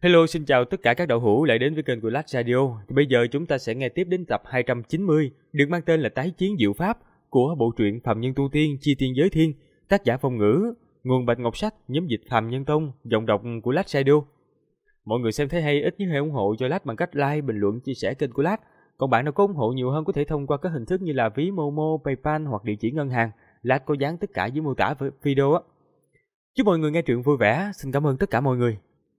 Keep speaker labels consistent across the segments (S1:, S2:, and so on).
S1: Hello, xin chào tất cả các đạo hữu lại đến với kênh của Lach Radio. Thì bây giờ chúng ta sẽ nghe tiếp đến tập 290, được mang tên là Tái chiến Diệu Pháp của bộ truyện Phàm Nhân Tu Tiên Chi Tiên Giới Thiên, tác giả Phong Ngữ, nguồn Bạch Ngọc Sách, nhóm dịch Phàm Nhân Tông, giọng đọc của Lach Radio. Mọi người xem thấy hay ít nhớ hãy ủng hộ cho Lach bằng cách like, bình luận, chia sẻ kênh của Lach. Còn bạn nào có ủng hộ nhiều hơn có thể thông qua các hình thức như là ví Momo, PayPal hoặc địa chỉ ngân hàng. Lach có dán tất cả dưới mô tả video á. Chúc mọi người nghe truyện vui vẻ. Xin cảm ơn tất cả mọi người.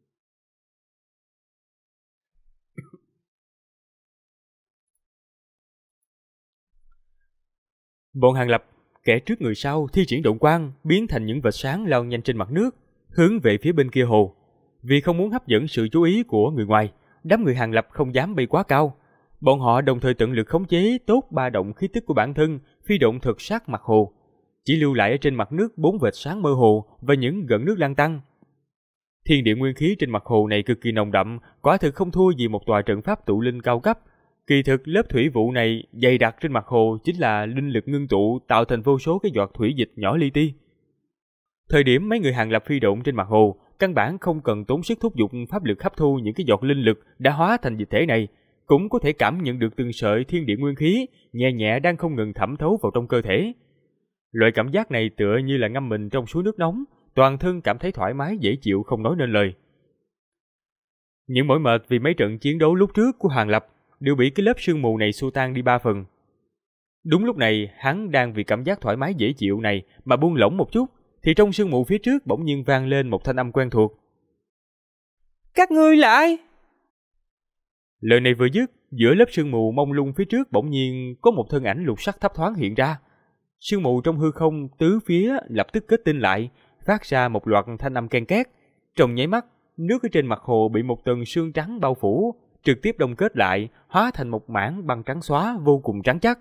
S1: Bọn Hàng Lập, kẻ trước người sau, thi triển động quang, biến thành những vệt sáng lao nhanh trên mặt nước, hướng về phía bên kia hồ. Vì không muốn hấp dẫn sự chú ý của người ngoài, đám người Hàng Lập không dám bay quá cao. Bọn họ đồng thời tận lực khống chế tốt ba động khí tức của bản thân, phi động thật sát mặt hồ, chỉ lưu lại ở trên mặt nước 4 vệt sáng mơ hồ và những gợn nước lan tăng. Thiên địa nguyên khí trên mặt hồ này cực kỳ nồng đậm, quả thực không thua gì một tòa trận pháp tụ linh cao cấp. Kỳ thực lớp thủy vụ này dày đặc trên mặt hồ chính là linh lực ngưng tụ tạo thành vô số cái giọt thủy dịch nhỏ li ti. Thời điểm mấy người Hàng Lập phi động trên mặt hồ, căn bản không cần tốn sức thúc giục pháp lực hấp thu những cái giọt linh lực đã hóa thành dịch thể này, cũng có thể cảm nhận được từng sợi thiên địa nguyên khí nhẹ nhẹ đang không ngừng thẩm thấu vào trong cơ thể. Loại cảm giác này tựa như là ngâm mình trong suối nước nóng, toàn thân cảm thấy thoải mái dễ chịu không nói nên lời. Những mỏi mệt vì mấy trận chiến đấu lúc trước của Hàng Lập đều bị cái lớp sương mù này xua tan đi 3 phần. Đúng lúc này, hắn đang vì cảm giác thoải mái dễ chịu này mà buông lỏng một chút, thì trong sương mù phía trước bỗng nhiên vang lên một thanh âm quen thuộc.
S2: Các ngươi là ai?
S1: Lời này vừa dứt, giữa lớp sương mù mông lung phía trước bỗng nhiên có một thân ảnh lục sắc thấp thoáng hiện ra. Sương mù trong hư không tứ phía lập tức kết tinh lại, phát ra một loạt thanh âm ken két. Trong nháy mắt, nước ở trên mặt hồ bị một tầng sương trắng bao phủ, trực tiếp đông kết lại, hóa thành một mảng băng trắng xóa vô cùng trắng chắc.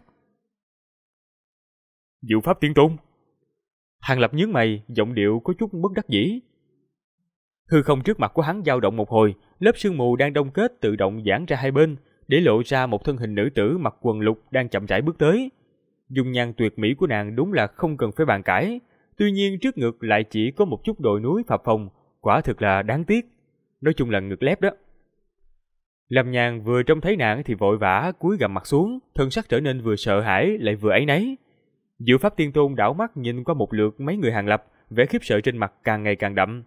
S1: Diệu Pháp Tiên Tôn. Hàng Lập nhướng mày, giọng điệu có chút bất đắc dĩ. Hư không trước mặt của hắn dao động một hồi, lớp sương mù đang đông kết tự động giãn ra hai bên, để lộ ra một thân hình nữ tử mặc quần lục đang chậm rãi bước tới. Dung nhan tuyệt mỹ của nàng đúng là không cần phải bàn cãi, tuy nhiên trước ngực lại chỉ có một chút đồi núi phập phồng, quả thực là đáng tiếc. Nói chung là ngực lép đó. Lâm Nhan vừa trông thấy nàng thì vội vã cúi gằm mặt xuống, thân sắc trở nên vừa sợ hãi lại vừa áy náy. Diệu Pháp Tiên Tôn đảo mắt nhìn qua một lượt mấy người Hàng Lập, vẻ khiếp sợ trên mặt càng ngày càng đậm.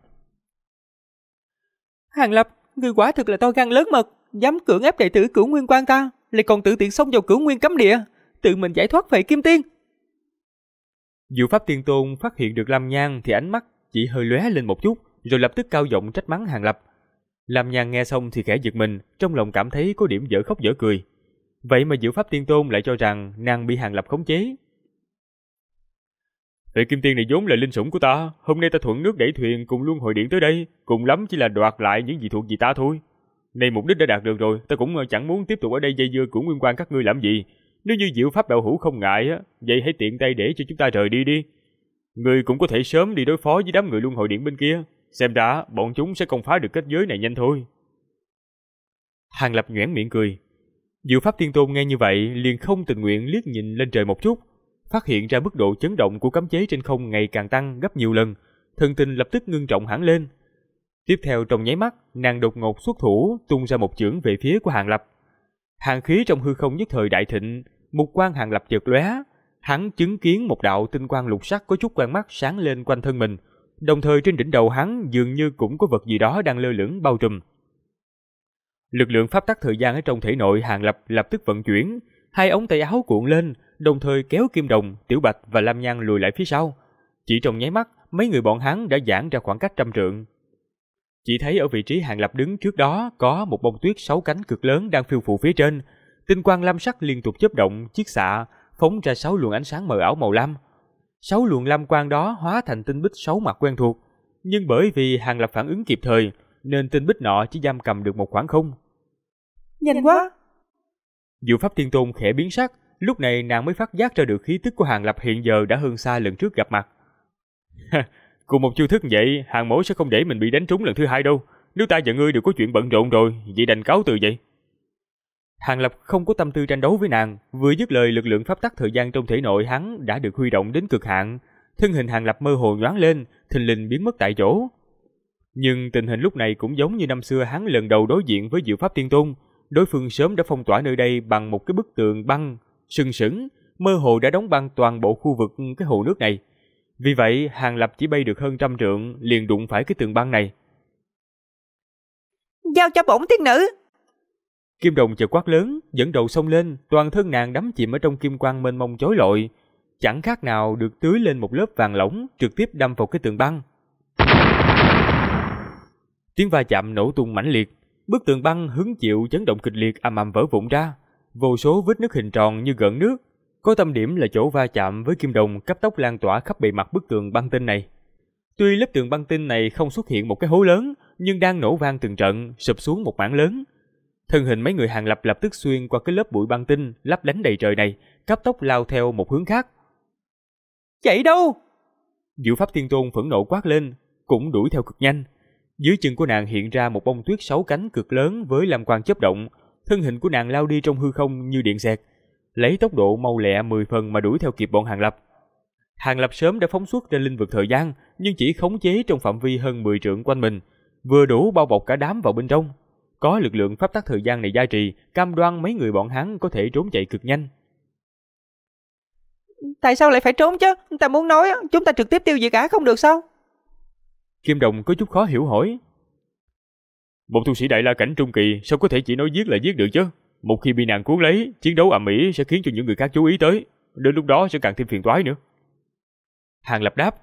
S2: Hàng Lập, ngươi quả thực là to gan lớn mật, dám cưỡng ép đệ tử Cửu Nguyên Quan ta, lại còn tự tiện xông vào Cửu Nguyên cấm địa, tự mình giải thoát Phệ Kim Tiên.
S1: Diệu Pháp Tiên Tôn phát hiện được Lâm Nhan thì ánh mắt chỉ hơi lóe lên một chút, rồi lập tức cao giọng trách mắng Hàng Lập. Lâm Nhan nghe xong thì khẽ giật mình, trong lòng cảm thấy có điểm dở khóc dở cười. Vậy mà Diệu Pháp Tiên Tôn lại cho rằng nàng bị Hàng Lập khống chế. Phệ Kim Tiên này vốn là linh sủng của ta, hôm nay ta thuận nước đẩy thuyền cùng Luân Hồi Điện tới đây, cùng lắm chỉ là đoạt lại những gì thuộc về ta thôi. Nay mục đích đã đạt được rồi, ta cũng chẳng muốn tiếp tục ở đây dây dưa Cửu Nguyên Quan các ngươi làm gì. Nếu như Diệu Pháp đạo hữu không ngại á, vậy hãy tiện tay để cho chúng ta rời đi đi. Ngươi cũng có thể sớm đi đối phó với đám người Luân Hồi Điện bên kia, xem ra bọn chúng sẽ công phá được kết giới này nhanh thôi. Hàng Lập nhoẻn miệng cười. Diệu Pháp Tiên Tôn nghe như vậy liền không tình nguyện liếc nhìn lên trời một chút, phát hiện ra mức độ chấn động của cấm chế trên không ngày càng tăng gấp nhiều lần, thần tình lập tức ngưng trọng hẳn lên. Tiếp theo trong nháy mắt, nàng đột ngột xuất thủ tung ra một chưởng về phía của Hàng Lập. Hàn khí trong hư không nhất thời đại thịnh, mục quang Hàng Lập chợt lóe, hắn chứng kiến một đạo tinh quang lục sắc có chút quen mắt sáng lên quanh thân mình, đồng thời trên đỉnh đầu hắn dường như cũng có vật gì đó đang lơ lửng bao trùm. Lực lượng pháp tắc thời gian ở trong thể nội Hàng Lập lập tức vận chuyển, hai ống tay áo cuộn lên, đồng thời kéo Kim Đồng, Tiểu Bạch và Lam Nhan lùi lại phía sau. Chỉ trong nháy mắt, mấy người bọn hắn đã giãn ra khoảng cách 100 trượng. Chỉ thấy ở vị trí Hàng Lập đứng trước đó có một bông tuyết 6 cánh cực lớn đang phiêu phù phía trên, tinh quang lam sắc liên tục chớp động, chiết xạ, phóng ra 6 luồng ánh sáng mờ ảo màu lam. 6 luồng lam quang đó hóa thành tinh bích 6 mặt quen thuộc, nhưng bởi vì Hàng Lập phản ứng kịp thời, nên tinh bích nọ chỉ giam cầm được một khoảng không.
S2: Nhanh quá!
S1: Diệu Pháp Tiên Tôn khẽ biến sắc, lúc này nàng mới phát giác ra được khí tức của Hàng Lập hiện giờ đã hơn xa lần trước gặp mặt. Cùng một chiêu thức vậy, Hàng mỗ sẽ không để mình bị đánh trúng lần thứ hai đâu. Nếu ta và ngươi đều có chuyện bận rộn rồi, vậy đành cáo từ vậy. Hàng Lập không có tâm tư tranh đấu với nàng, vừa dứt lời lực lượng pháp tắc thời gian trong thể nội hắn đã được huy động đến cực hạn, thân hình Hàng Lập mơ hồ nhoáng lên, thình lình biến mất tại chỗ. Nhưng tình hình lúc này cũng giống như năm xưa hắn lần đầu đối diện với Diệu Pháp Tiên Tôn, đối phương sớm đã phong tỏa nơi đây bằng một cái bức tường băng sừng sững, mơ hồ đã đóng băng toàn bộ khu vực cái hồ nước này. Vì vậy, Hàng Lập chỉ bay được hơn 100 trượng liền đụng phải cái tường băng này.
S2: Giao cho bổn tiên nữ!
S1: Kim Đồng chợt quát lớn, dẫn đầu xông lên, toàn thân nàng đắm chìm ở trong kim quang mênh mông chói lọi, chẳng khác nào được tưới lên một lớp vàng lỏng, trực tiếp đâm vào cái tường băng. Tiếng va chạm nổ tung mãnh liệt, bức tường băng hứng chịu chấn động kịch liệt ầm ầm vỡ vụn ra, vô số vết nứt hình tròn như gợn nước, có tâm điểm là chỗ va chạm với kim đồng cấp tốc lan tỏa khắp bề mặt bức tường băng tinh này. Tuy lớp tường băng tinh này không xuất hiện một cái hố lớn, nhưng đang nổ vang từng trận, sụp xuống một mảng lớn. Thân hình mấy người Hàng Lập lập tức xuyên qua cái lớp bụi băng tinh lấp đánh đầy trời này, cấp tốc lao theo một hướng khác.
S2: Chạy đâu?
S1: Diệu Pháp Tiên Tôn phẫn nộ quát lên, cũng đuổi theo cực nhanh. Dưới chân của nàng hiện ra một bông tuyết 6 cánh cực lớn với lam quang chớp động, thân hình của nàng lao đi trong hư không như điện xẹt, lấy tốc độ mau lẹ 10 phần mà đuổi theo kịp bọn Hàng Lập. Hàng Lập sớm đã phóng xuất trên linh vực thời gian, nhưng chỉ khống chế trong phạm vi hơn 10 trượng quanh mình, vừa đủ bao bọc cả đám vào bên trong. Có lực lượng pháp tắc thời gian này gia trì, cam đoan mấy người bọn hắn có thể trốn chạy cực nhanh.
S2: Tại sao lại phải trốn chứ? Ta muốn nói chúng ta trực tiếp tiêu diệt cả không được sao?
S1: Kim Đồng có chút khó hiểu hỏi. Một tu sĩ đại la cảnh trung kỳ sao có thể chỉ nói giết là giết được chứ? Một khi bị nàng cuốn lấy, chiến đấu ầm ĩ sẽ khiến cho những người khác chú ý tới, đến lúc đó sẽ càng thêm phiền toái nữa. Hàng Lập đáp.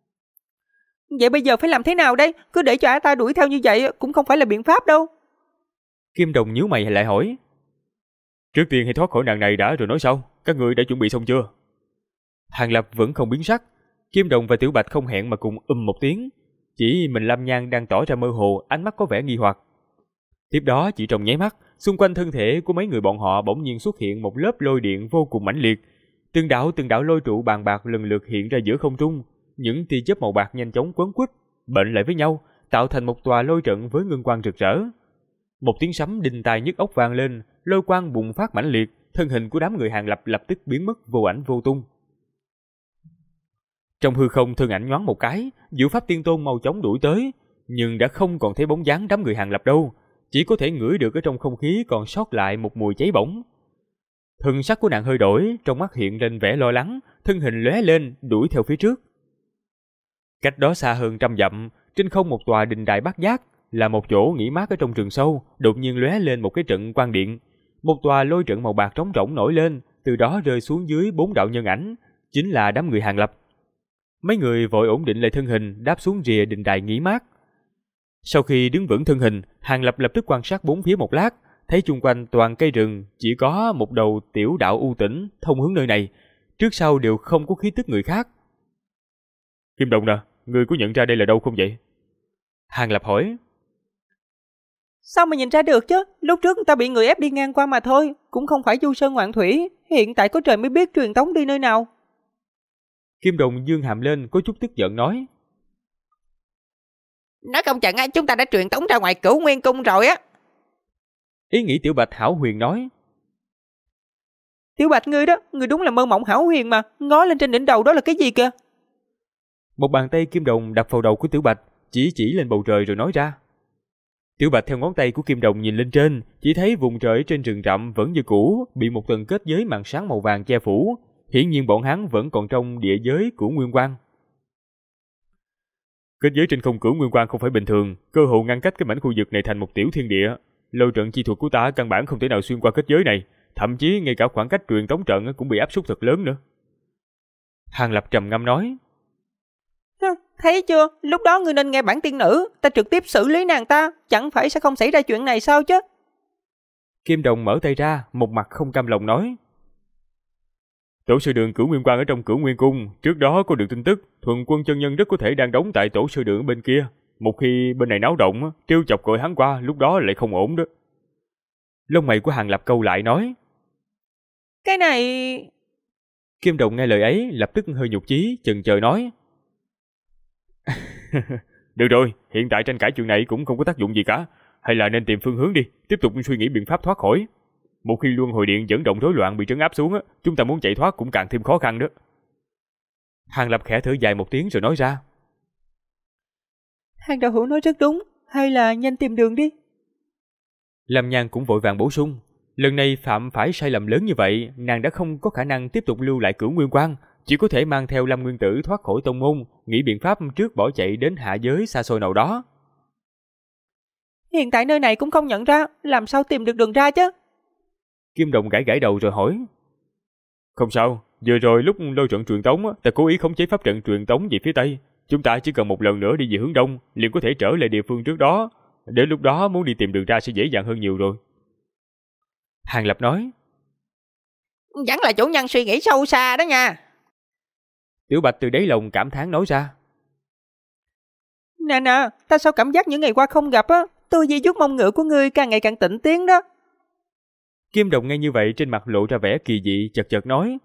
S2: Vậy bây giờ phải làm thế nào đây? Cứ để cho ả ta đuổi theo như vậy cũng không phải là biện pháp đâu.
S1: Kim Đồng nhíu mày lại hỏi. Trước tiên hãy thoát khỏi nàng này đã rồi nói sau, các ngươi đã chuẩn bị xong chưa? Hàng Lập vẫn không biến sắc. Kim Đồng và Tiểu Bạch không hẹn mà cùng một tiếng. Chỉ mình Lam Nhan đang tỏ ra mơ hồ, ánh mắt có vẻ nghi hoặc. Tiếp đó chỉ trong nháy mắt, xung quanh thân thể của mấy người bọn họ bỗng nhiên xuất hiện một lớp lôi điện vô cùng mãnh liệt. Từng đạo lôi trụ bàn bạc lần lượt hiện ra giữa không trung, những tia chớp màu bạc nhanh chóng quấn quýt, bệnh lại với nhau, tạo thành một tòa lôi trận với ngân quang rực rỡ. Một tiếng sấm đinh tai nhức óc vang lên, lôi quang bùng phát mãnh liệt, thân hình của đám người Hàng Lập lập tức biến mất vô ảnh vô tung. Trong hư không thân ảnh nhoáng một cái, Diệu Pháp Tiên Tôn mau chóng đuổi tới, nhưng đã không còn thấy bóng dáng đám người Hàng Lập đâu, chỉ có thể ngửi được ở trong không khí còn sót lại một mùi cháy bỏng. Thần sắc của nàng hơi đổi, trong mắt hiện lên vẻ lo lắng, thân hình lóe lên đuổi theo phía trước. Cách đó xa hơn 100 dặm, trên không một tòa đình đài bát giác, là một chỗ nghỉ mát ở trong rừng sâu, đột nhiên lóe lên một cái trận quang điện, một tòa lôi trận màu bạc trống rỗng nổi lên, từ đó rơi xuống dưới 4 đạo nhân ảnh, chính là đám người Hàng Lập. Mấy người vội ổn định lại thân hình, đáp xuống rìa đình đài nghỉ mát. Sau khi đứng vững thân hình, Hàng Lập lập tức quan sát bốn phía một lát, thấy chung quanh toàn cây rừng, chỉ có một đầu tiểu đạo u tĩnh thông hướng nơi này, trước sau đều không có khí tức người khác. Kim Đồng nè, người có nhận ra đây là đâu không vậy? Hàng Lập hỏi.
S2: Sao mà nhìn ra được chứ? Lúc trước ta bị người ép đi ngang qua mà thôi, cũng không phải du sơn ngoạn thủy, hiện tại có trời mới biết truyền tống đi nơi nào.
S1: Kim Đồng dương hàm lên có chút tức giận nói.
S2: Nói không chừng chúng ta đã truyền tống ra ngoài Cửu Nguyên Cung rồi á.
S1: Ý nghĩ Tiểu Bạch hão huyền nói.
S2: Tiểu Bạch ngươi đó, ngươi đúng là mơ mộng hão huyền mà, ngó lên trên đỉnh đầu đó là cái gì kìa?
S1: Một bàn tay Kim Đồng đập vào đầu của Tiểu Bạch, chỉ lên bầu trời rồi nói ra. Tiểu Bạch theo ngón tay của Kim Đồng nhìn lên trên, chỉ thấy vùng trời trên rừng rậm vẫn như cũ, bị một tầng kết giới màn sáng màu vàng che phủ. Hiển nhiên bọn hắn vẫn còn trong địa giới của Nguyên Quang. Kết giới trên không Cửu Nguyên Quang không phải bình thường, cơ hồ ngăn cách cái mảnh khu vực này thành một tiểu thiên địa. Lôi trận chi thuật của ta căn bản không thể nào xuyên qua kết giới này, thậm chí ngay cả khoảng cách truyền tống trận cũng bị áp suất thật lớn nữa. Hàng Lập trầm ngâm nói.
S2: Thấy chưa, lúc đó ngươi nên nghe bản tiên nữ, ta trực tiếp xử lý nàng ta, chẳng phải sẽ không xảy ra chuyện này sao chứ?
S1: Kim Đồng mở tay ra, một mặt không cam lòng nói. Tổ sư đường Cửu Nguyên Quang ở trong Cửu Nguyên Cung, trước đó có được tin tức, Thuần Quân chân nhân rất có thể đang đóng tại tổ sư đường bên kia. Một khi bên này náo động, trêu chọc gọi hắn qua, lúc đó lại không ổn đó. Lông mày của Hàng Lập câu lại nói.
S2: Cái này...
S1: Kim Đồng nghe lời ấy, lập tức hơi nhục chí, chần chờ nói. Được rồi, hiện tại tranh cãi chuyện này cũng không có tác dụng gì cả. Hay là nên tìm phương hướng đi, tiếp tục suy nghĩ biện pháp thoát khỏi. Một khi luân hồi điện dẫn động rối loạn bị trấn áp xuống, chúng ta muốn chạy thoát cũng càng thêm khó khăn đó. Hàng Lập khẽ thở dài một tiếng rồi nói ra.
S2: Hàng đạo hữu nói rất đúng, hay là nhanh tìm đường đi.
S1: Lam Nhan cũng vội vàng bổ sung, lần này phạm phải sai lầm lớn như vậy, nàng đã không có khả năng tiếp tục lưu lại Cửu Nguyên Quan, chỉ có thể mang theo Lâm Nguyên Tử thoát khỏi tông môn, nghĩ biện pháp trước bỏ chạy đến hạ giới xa xôi nào đó.
S2: Hiện tại nơi này cũng không nhận ra, làm sao tìm được đường ra chứ?
S1: Kim Đồng gãi gãi đầu rồi hỏi. Không sao, vừa rồi lúc lôi trận truyền tống, ta cố ý khống chế pháp trận truyền tống về phía tây. Chúng ta chỉ cần một lần nữa đi về hướng đông, liền có thể trở lại địa phương trước đó. Đến lúc đó muốn đi tìm đường ra sẽ dễ dàng hơn nhiều rồi. Hàng Lập nói.
S2: Vẫn là chủ nhân suy nghĩ sâu xa đó nha.
S1: Tiểu Bạch từ đáy lòng cảm thán nói ra.
S2: Nè, ta sao cảm giác những ngày qua không gặp á, tư duy chút mông ngựa của ngươi càng ngày càng tỉnh tiến đó.
S1: Kim Đồng nghe như vậy trên mặt lộ ra vẻ kỳ dị, chật chật nói.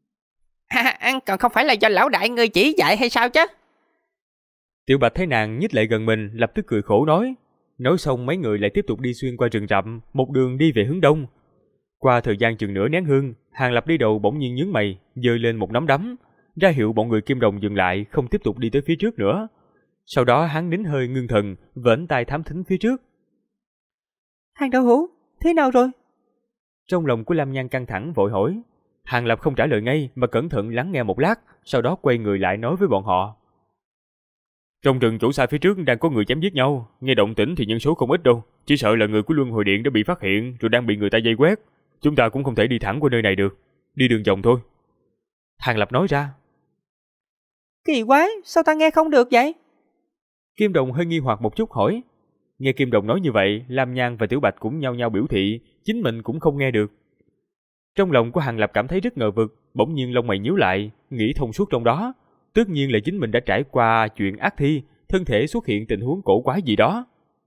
S2: Còn không phải là do lão đại ngươi chỉ dạy hay sao chứ?
S1: Tiểu Bạch thấy nàng nhích lại gần mình, lập tức cười khổ nói. Nói xong mấy người lại tiếp tục đi xuyên qua rừng rậm, một đường đi về hướng đông. Qua thời gian chừng nửa nén hương, Hàng Lập đi đầu bỗng nhiên nhướng mày, giơ lên một nắm đấm, ra hiệu bọn người Kim Đồng dừng lại, không tiếp tục đi tới phía trước nữa. Sau đó hắn nín hơi ngưng thần, vểnh tai thám thính phía trước.
S2: Hàng đạo hữu, thế nào rồi?
S1: Trong lòng của Lam Nhan căng thẳng vội hỏi. Hàng Lập không trả lời ngay mà cẩn thận lắng nghe một lát, sau đó quay người lại nói với bọn họ. Trong rừng chỗ xa phía trước đang có người chém giết nhau, nghe động tĩnh thì nhân số không ít đâu, chỉ sợ là người của Luân Hồi Điện đã bị phát hiện rồi đang bị người ta vây quét. Chúng ta cũng không thể đi thẳng qua nơi này được, đi đường vòng thôi. Hàng Lập nói ra.
S2: Kỳ quái, sao ta nghe không được vậy?
S1: Kim Đồng hơi nghi hoặc một chút hỏi. Nghe Kim Đồng nói như vậy, Lam Nhan và Tiểu Bạch cũng nhao nhao biểu thị, chính mình cũng không nghe được. Trong lòng của Hàng Lập cảm thấy rất ngờ vực, bỗng nhiên lông mày nhíu lại, nghĩ thông suốt trong đó. Tất nhiên là chính mình đã trải qua chuyện ác thi, thân thể xuất hiện tình huống cổ quái gì đó.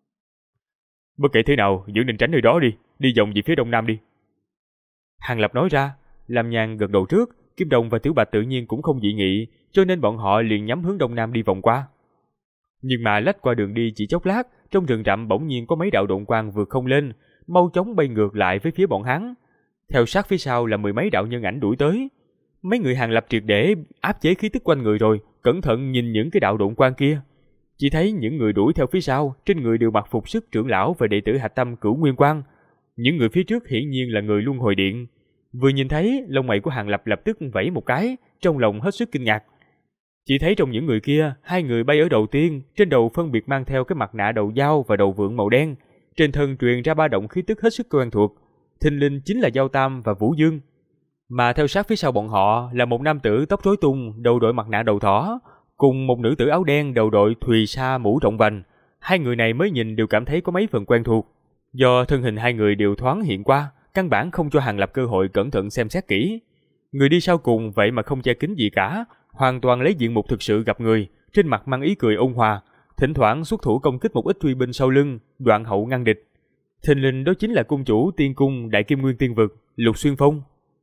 S1: Bất kể thế nào, vẫn nên tránh nơi đó đi, đi vòng về phía đông nam đi. Hàng Lập nói ra, Lam Nhan gật đầu trước, Kim Đồng và Tiểu Bạch tự nhiên cũng không dị nghị, cho nên bọn họ liền nhắm hướng đông nam đi vòng qua. Nhưng mà lách qua đường đi chỉ chốc lát, trong rừng rậm bỗng nhiên có mấy đạo độn quang vượt không lên, mau chóng bay ngược lại với phía bọn hắn. Theo sát phía sau là mười mấy đạo nhân ảnh đuổi tới. Mấy người Hàng Lập triệt để áp chế khí tức quanh người rồi, cẩn thận nhìn những cái đạo độn quang kia. Chỉ thấy những người đuổi theo phía sau, trên người đều mặc phục sức trưởng lão và đệ tử hạch tâm Cửu Nguyên Quan. Những người phía trước hiển nhiên là người Luân Hồi Điện. Vừa nhìn thấy, lông mày của Hàng Lập lập tức vẫy một cái, trong lòng hết sức kinh ngạc. Chỉ thấy trong những người kia, hai người bay ở đầu tiên, trên đầu phân biệt mang theo cái mặt nạ đầu dao và đầu vượn màu đen, trên thân truyền ra ba động khí tức hết sức quen thuộc. Thình lình chính là Giao Tam và Vũ Dương. Mà theo sát phía sau bọn họ là một nam tử tóc rối tung, đầu đội mặt nạ đầu thỏ, cùng một nữ tử áo đen đầu đội thùy sa mũ rộng vành. Hai người này mới nhìn đều cảm thấy có mấy phần quen thuộc. Do thân hình hai người đều thoáng hiện qua, căn bản không cho Hàng Lập cơ hội cẩn thận xem xét kỹ. Người đi sau cùng vậy mà không che kín gì cả, hoàn toàn lấy diện mục thực sự gặp người, trên mặt mang ý cười ôn hòa, thỉnh thoảng xuất thủ công kích một ít truy binh sau lưng, đoạn hậu ngăn địch. Thình lình đó chính là cung chủ Tiên Cung Đại Kim Nguyên Tiên Vực, Lục Xuyên Phong.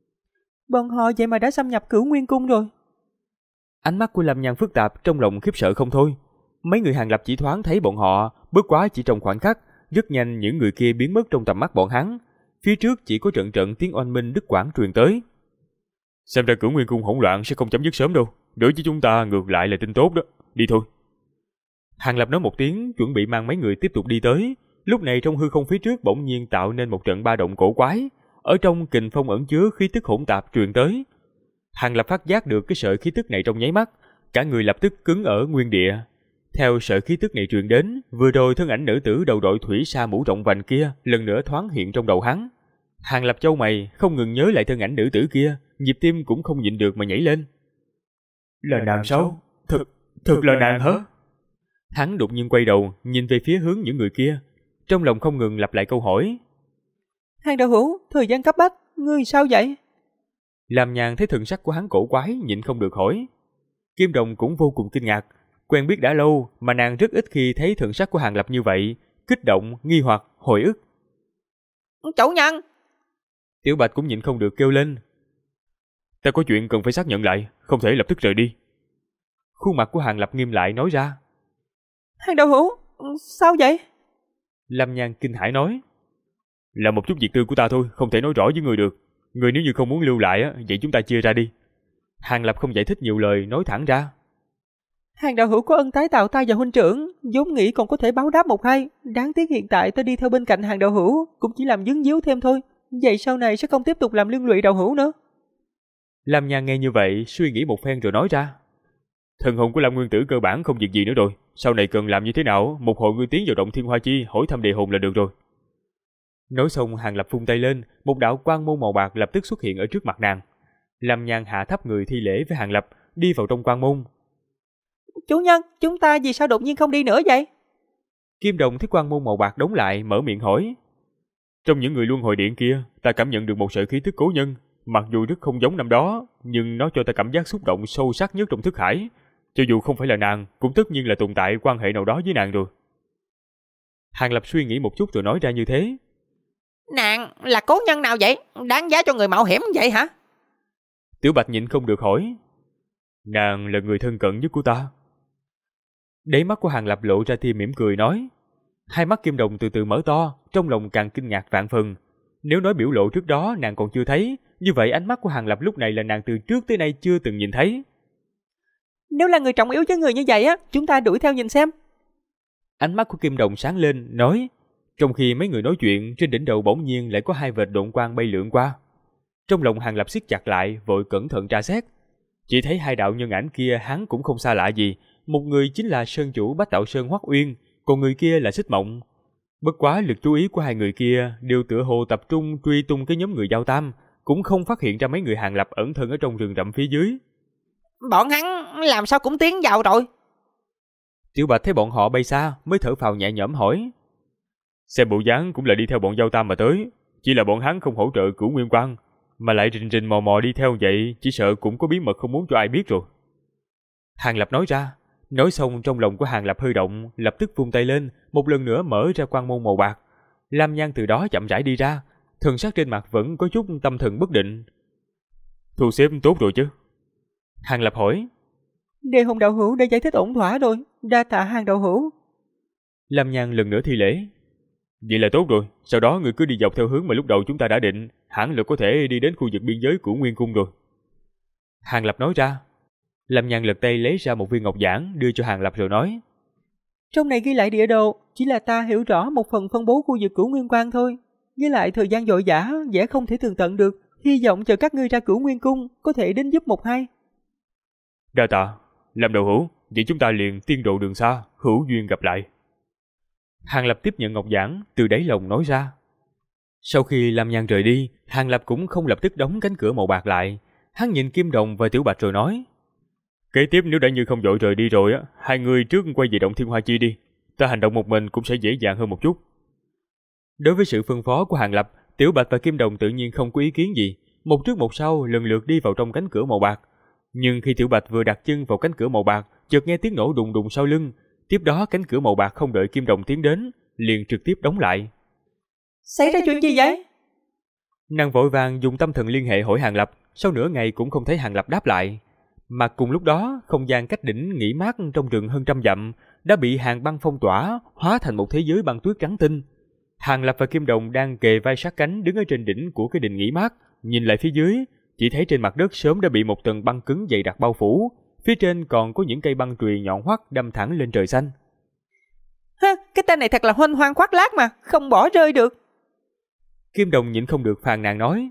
S2: Bọn họ vậy mà đã xâm nhập Cửu Nguyên Cung rồi.
S1: Ánh mắt của Lâm Nhan phức tạp, trong lòng khiếp sợ không thôi. Mấy người Hàng Lập chỉ thoáng thấy bọn họ, bất quá chỉ trong khoảnh khắc, rất nhanh những người kia biến mất trong tầm mắt bọn hắn. Phía trước chỉ có trận trận tiếng oanh minh đứt quãng truyền tới. Xem ra Cửu Nguyên Cung hỗn loạn sẽ không chấm dứt sớm đâu, đối với chúng ta ngược lại là tin tốt đó, đi thôi. Hàng Lập nói một tiếng, chuẩn bị mang mấy người tiếp tục đi tới. Lúc này trong hư không phía trước bỗng nhiên tạo nên một trận ba động cổ quái, ở trong kình phong ẩn chứa khí tức hỗn tạp truyền tới. Hàng Lập phát giác được cái sợi khí tức này trong nháy mắt, cả người lập tức cứng ở nguyên địa. Theo sợi khí tức này truyền đến, vừa rồi thân ảnh nữ tử đầu đội thủy sa mũ rộng vành kia lần nữa thoáng hiện trong đầu hắn. Hàng Lập chau mày, không ngừng nhớ lại thân ảnh nữ tử kia, nhịp tim cũng không nhịn được mà nhảy lên. Là nàng sao? Thực là nàng hả? Hắn đột nhiên quay đầu, nhìn về phía hướng những người kia, trong lòng không ngừng lặp lại câu hỏi.
S2: Hàng đạo hữu, thời gian cấp bách, ngươi sao vậy?
S1: Lam Nhan thấy thần sắc của hắn cổ quái, nhịn không được hỏi. Kim Đồng cũng vô cùng kinh ngạc, quen biết đã lâu mà nàng rất ít khi thấy thần sắc của Hàng Lập như vậy, kích động, nghi hoặc, hồi ức.
S2: Chủ nhân!
S1: Tiểu Bạch cũng nhịn không được kêu lên. Ta có chuyện cần phải xác nhận lại, không thể lập tức rời đi. Khuôn mặt của Hàng Lập nghiêm lại nói ra.
S2: Hàng đạo hữu, sao vậy?
S1: Lam Nhan kinh hãi nói. Là một chút việc tư của ta thôi, không thể nói rõ với người được. Người nếu như không muốn lưu lại, vậy chúng ta chia ra đi. Hàng Lập không giải thích nhiều lời, nói thẳng ra.
S2: Hàng đạo hữu có ân tái tạo ta và huynh trưởng, vốn nghĩ còn có thể báo đáp một hai. Đáng tiếc hiện tại ta đi theo bên cạnh hàng đạo hữu, cũng chỉ làm vướng víu thêm thôi. Vậy sau này sẽ không tiếp tục làm liên lụy đạo hữu nữa.
S1: Lam Nhan nghe như vậy, suy nghĩ một phen rồi nói ra. Thần hồn của Lam Nguyên Tử cơ bản không việc gì nữa rồi. Sau này cần làm như thế nào, một hồi ngươi tiến vào động Thiên Hoa Chi, hỏi thăm đề hồn là được rồi. Nói xong, Hàng Lập vung tay lên, một đạo quang môn màu bạc lập tức xuất hiện ở trước mặt nàng. Lam Nhan hạ thấp người thi lễ với Hàng Lập, đi vào trong quang môn.
S2: Chủ nhân, chúng ta vì sao đột nhiên không đi nữa vậy?
S1: Kim Đồng thấy quang môn màu bạc đóng lại, mở miệng hỏi. Trong những người luân hồi điện kia, ta cảm nhận được một sợi khí thức cố nhân. Mặc dù rất không giống năm đó, nhưng nó cho ta cảm giác xúc động sâu sắc nhất trong thức hải. Cho dù không phải là nàng, cũng tất nhiên là tồn tại quan hệ nào đó với nàng rồi. Hàng Lập suy nghĩ một chút rồi nói ra như thế.
S2: Nàng là cố nhân nào vậy? Đáng giá cho người mạo hiểm vậy hả?
S1: Tiểu Bạch nhịn không được hỏi. Nàng là người thân cận nhất của ta. Đáy mắt của Hàng Lập lộ ra tia mỉm cười nói. Hai mắt Kim Đồng từ từ mở to, trong lòng càng kinh ngạc vạn phần. Nếu nói biểu lộ trước đó nàng còn chưa thấy, như vậy ánh mắt của Hàng Lập lúc này là nàng từ trước tới nay chưa từng nhìn thấy.
S2: Nếu là người trọng yếu với người như vậy á, chúng ta đuổi theo nhìn xem.
S1: Ánh mắt của Kim Đồng sáng lên, nói. Trong khi mấy người nói chuyện, trên đỉnh đầu bỗng nhiên lại có hai vệt độn quang bay lượn qua. Trong lòng Hàng Lập siết chặt lại, vội cẩn thận tra xét. Chỉ thấy hai đạo nhân ảnh kia hắn cũng không xa lạ gì. Một người chính là Sơn chủ Bách Đạo Sơn Hoắc Uyên, còn người kia là Xích Mộng. Bất quá lực chú ý của hai người kia đều tựa hồ tập trung truy tung cái nhóm người Giao Tam, cũng không phát hiện ra mấy người Hàng Lập ẩn thân ở trong rừng rậm phía dưới.
S2: Bọn hắn làm sao cũng tiến vào rồi?
S1: Tiểu Bạch thấy bọn họ bay xa, mới thở phào nhẹ nhõm hỏi. Xem bộ dáng cũng là đi theo bọn Giao Tam mà tới, chỉ là bọn hắn không hỗ trợ Cửu Nguyên Quang, mà lại rình rình mò mò đi theo vậy, chỉ sợ cũng có bí mật không muốn cho ai biết rồi. Hàng Lập nói ra. Nói xong trong lòng của Hàng Lập hơi động, lập tức vung tay lên, một lần nữa mở ra quang môn màu bạc. Lam Nhan từ đó chậm rãi đi ra, thần sắc trên mặt vẫn có chút tâm thần bất định. Thu xếp tốt rồi chứ? Hàng Lập hỏi.
S2: Đề hồn đạo hữu đã giải thích ổn thỏa rồi, đa tạ Hàng đạo hữu.
S1: Lam Nhan lần nữa thi lễ. Vậy là tốt rồi, sau đó người cứ đi dọc theo hướng mà lúc đầu chúng ta đã định, hẳn là có thể đi đến khu vực biên giới của Nguyên Cung rồi. Hàng Lập nói ra. Lam Nhan lật tay lấy ra một viên ngọc giản đưa cho Hàng Lập rồi nói.
S2: Trong này ghi lại địa đồ, chỉ là ta hiểu rõ một phần phân bố khu vực Cửu Nguyên Quang thôi. Với lại thời gian vội vã, dễ không thể tường tận được. Hy vọng chờ các ngươi ra Cửu Nguyên Cung, có thể đến giúp một hai.
S1: Đa tạ, làm đầu hữu, vậy chúng ta liền tiên độ đường xa, hữu duyên gặp lại. Hàng Lập tiếp nhận ngọc giản, từ đáy lòng nói ra. Sau khi Lam Nhan rời đi, Hàng Lập cũng không lập tức đóng cánh cửa màu bạc lại. Hắn nhìn Kim Đồng và Tiểu Bạch rồi nói. Kế tiếp nếu đã như không vội rời đi rồi á, hai người trước quay về động Thiên Hoa Chi đi. Ta hành động một mình cũng sẽ dễ dàng hơn một chút. Đối với sự phân phó của Hàng Lập, Tiểu Bạch và Kim Đồng tự nhiên không có ý kiến gì, một trước một sau lần lượt đi vào trong cánh cửa màu bạc. Nhưng khi Tiểu Bạch vừa đặt chân vào cánh cửa màu bạc, chợt nghe tiếng nổ đùng đùng sau lưng. Tiếp đó cánh cửa màu bạc không đợi Kim Đồng tiến đến, liền trực tiếp đóng lại.
S2: Xảy ra chuyện gì vậy?
S1: Nàng vội vàng dùng tâm thần liên hệ hỏi Hàng Lập, sau nửa ngày cũng không thấy Hàng Lập đáp lại. Mà cùng lúc đó, không gian cách đỉnh nghỉ mát trong rừng hơn 100 dặm đã bị hàng băng phong tỏa, hóa thành một thế giới băng tuyết trắng tinh. Hàng Lập và Kim Đồng đang kề vai sát cánh đứng ở trên đỉnh của cái đình nghỉ mát, nhìn lại phía dưới, chỉ thấy trên mặt đất sớm đã bị một tầng băng cứng dày đặc bao phủ, phía trên còn có những cây băng chùy nhọn hoắt đâm thẳng lên trời xanh.
S2: Ha, cái tên này thật là huênh hoang khoác lác mà, không bỏ rơi được.
S1: Kim Đồng nhịn không được phàn nàn nói.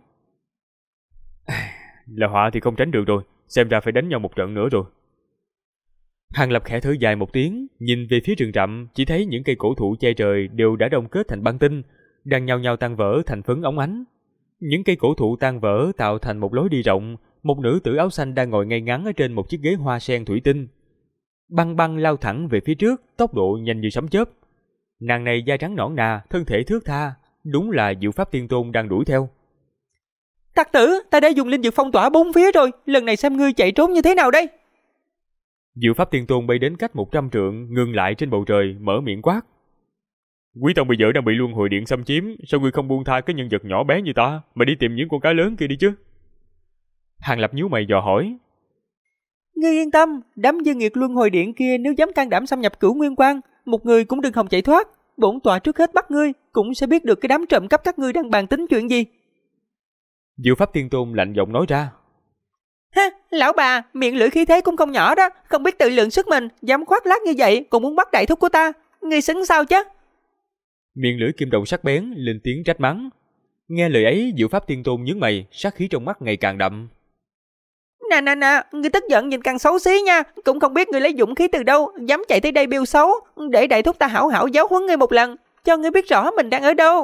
S1: Là họa thì không tránh được rồi, xem ra phải đánh nhau một trận nữa rồi. Hàng Lập khẽ thở dài một tiếng, nhìn về phía rừng rậm, chỉ thấy những cây cổ thụ che trời đều đã đông kết thành băng tinh, đang nhao nhao tan vỡ thành phấn óng ánh. Những cây cổ thụ tan vỡ tạo thành một lối đi rộng, một nữ tử áo xanh đang ngồi ngay ngắn ở trên một chiếc ghế hoa sen thủy tinh. Băng băng lao thẳng về phía trước, tốc độ nhanh như sấm chớp. Nàng này da trắng nõn nà, thân thể thướt tha, đúng là Diệu Pháp Tiên Tôn đang đuổi theo.
S2: Tặc tử, ta đã dùng linh dược phong tỏa bốn phía rồi, lần này xem ngươi chạy trốn như thế nào đây?
S1: Diệu Pháp Tiên Tôn bay đến cách 100 trượng, ngừng lại trên bầu trời, mở miệng quát. Quý tông bây giờ đang bị luân hồi điện xâm chiếm, sao ngươi không buông tha cái nhân vật nhỏ bé như ta, mà đi tìm những con cá lớn kia đi chứ? Hàng Lập nhíu mày dò hỏi.
S2: Ngươi yên tâm, đám dư nghiệt luân hồi điện kia nếu dám can đảm xâm nhập Cửu Nguyên Quang, một người cũng đừng hòng chạy thoát. Bổn tọa trước hết bắt ngươi, cũng sẽ biết được cái đám trộm cắp các ngươi đang bàn tính chuyện gì.
S1: Diệu Pháp Tiên Tôn lạnh giọng nói ra.
S2: Ha, lão bà, miệng lưỡi khí thế cũng không nhỏ đó, không biết tự lượng sức mình, dám khoác lác như vậy, còn muốn bắt đại thúc của ta. Ngươi xứng sao chứ?
S1: Miệng lưỡi Kim Đồng sắc bén lên tiếng trách mắng. Nghe lời ấy, Diệu Pháp Tiên Tôn nhướng mày, sát khí trong mắt ngày càng đậm.
S2: Nè, ngươi tức giận nhìn càng xấu xí nha, cũng không biết ngươi lấy dũng khí từ đâu, dám chạy tới đây bêu xấu, để đại thúc ta hảo hảo giáo huấn ngươi một lần, cho ngươi biết rõ mình đang ở đâu.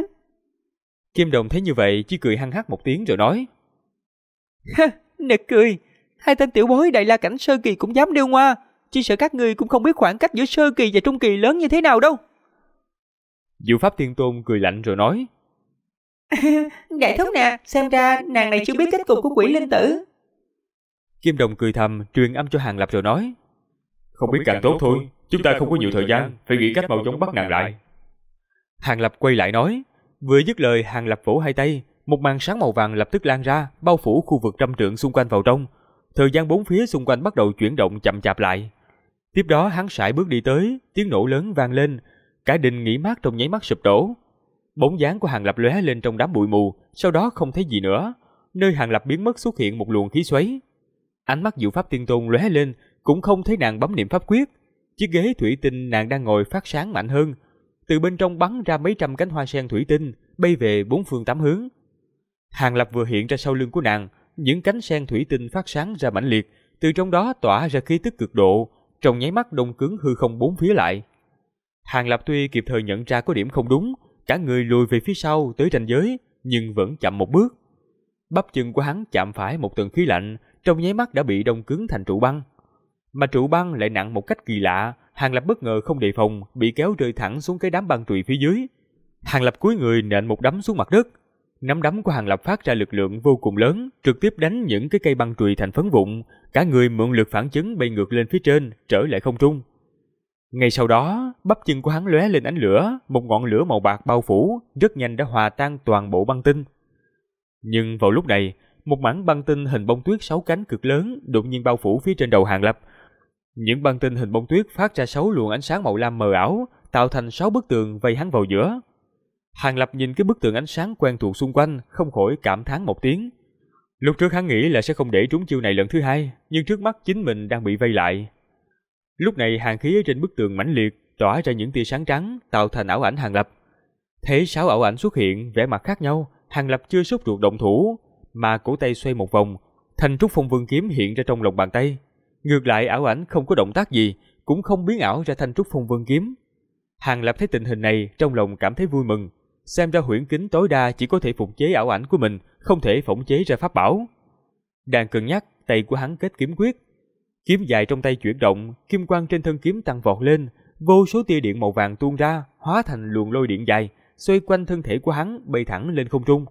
S1: Kim Đồng thấy như vậy, chỉ cười hăng hắc một tiếng rồi nói.
S2: Nực cười, hai tên tiểu bối Đại La cảnh sơ kỳ cũng dám điêu ngoa, chỉ sợ các ngươi cũng không biết khoảng cách giữa sơ kỳ và trung kỳ lớn như thế nào đâu.
S1: Diệu Pháp Tiên Tôn cười lạnh rồi nói.
S2: Đại thúc nè, xem ra nàng này chưa biết kết cục của quỷ linh tử.
S1: Kim Đồng cười thầm, truyền âm cho Hàng Lập rồi nói. Không biết càng tốt thôi, chúng ta không có nhiều thời gian, phải nghĩ cách mau chóng bắt nàng lại. Hàng Lập quay lại nói. Vừa dứt lời, Hàng Lập vỗ hai tay, một màn sáng màu vàng lập tức lan ra, bao phủ khu vực 100 trượng xung quanh vào trong. Thời gian bốn phía xung quanh bắt đầu chuyển động chậm chạp lại. Tiếp đó hắn sải bước đi tới, tiếng nổ lớn vang lên, cả đình nghỉ mát trong nháy mắt sụp đổ. Bóng dáng của Hàng Lập lóe lên trong đám bụi mù, sau đó không thấy gì nữa. Nơi Hàng Lập biến mất xuất hiện một luồng khí xoáy. Ánh mắt Diệu Pháp Tiên Tôn lóe lên, cũng không thấy nàng bấm niệm pháp quyết. Chiếc ghế thủy tinh nàng đang ngồi phát sáng mạnh hơn. Từ bên trong bắn ra mấy trăm cánh hoa sen thủy tinh, bay về bốn phương tám hướng. Hàng Lập vừa hiện ra sau lưng của nàng, những cánh sen thủy tinh phát sáng ra mãnh liệt, từ trong đó tỏa ra khí tức cực độ, trong nháy mắt đông cứng hư không bốn phía lại. Hàng Lập tuy kịp thời nhận ra có điểm không đúng, cả người lùi về phía sau tới ranh giới, nhưng vẫn chậm một bước. Bắp chân của hắn chạm phải một tầng khí lạnh, trong nháy mắt đã bị đông cứng thành trụ băng. Mà trụ băng lại nặng một cách kỳ lạ, Hàng Lập bất ngờ không đề phòng, bị kéo rơi thẳng xuống cái đám băng tùy phía dưới. Hàng Lập cúi người nện một đấm xuống mặt đất. Nắm đấm của Hàng Lập phát ra lực lượng vô cùng lớn, trực tiếp đánh những cái cây băng tùy thành phấn vụn, cả người mượn lực phản chấn bay ngược lên phía trên, trở lại không trung. Ngay sau đó, bắp chân của hắn lóe lên ánh lửa, một ngọn lửa màu bạc bao phủ, rất nhanh đã hòa tan toàn bộ băng tinh. Nhưng vào lúc này, một mảng băng tinh hình bông tuyết 6 cánh cực lớn đột nhiên bao phủ phía trên đầu Hàng Lập. Những băng tinh hình bông tuyết phát ra 6 luồng ánh sáng màu lam mờ ảo, tạo thành 6 bức tường vây hắn vào giữa. Hàng Lập nhìn cái bức tường ánh sáng quen thuộc xung quanh, không khỏi cảm thán một tiếng. Lúc trước hắn nghĩ là sẽ không để trúng chiêu này lần thứ hai, nhưng trước mắt chính mình đang bị vây lại. Lúc này hàn khí ở trên bức tường mãnh liệt, tỏa ra những tia sáng trắng, tạo thành ảo ảnh Hàng Lập. Thấy 6 ảo ảnh xuất hiện, vẻ mặt khác nhau, Hàng Lập chưa sốt ruột động thủ, mà cổ tay xoay một vòng, thanh trúc phong vương kiếm hiện ra trong lòng bàn tay. Ngược lại ảo ảnh không có động tác gì, cũng không biến ảo ra thanh trúc phong vương kiếm. Hàng Lập thấy tình hình này, trong lòng cảm thấy vui mừng. Xem ra huyễn kính tối đa chỉ có thể phục chế ảo ảnh của mình, không thể phỏng chế ra pháp bảo. Đang cân nhắc, tay của hắn kết kiếm quyết. Kiếm dài trong tay chuyển động, kim quang trên thân kiếm tăng vọt lên, vô số tia điện màu vàng tuôn ra, hóa thành luồng lôi điện dài, xoay quanh thân thể của hắn bay thẳng lên không trung.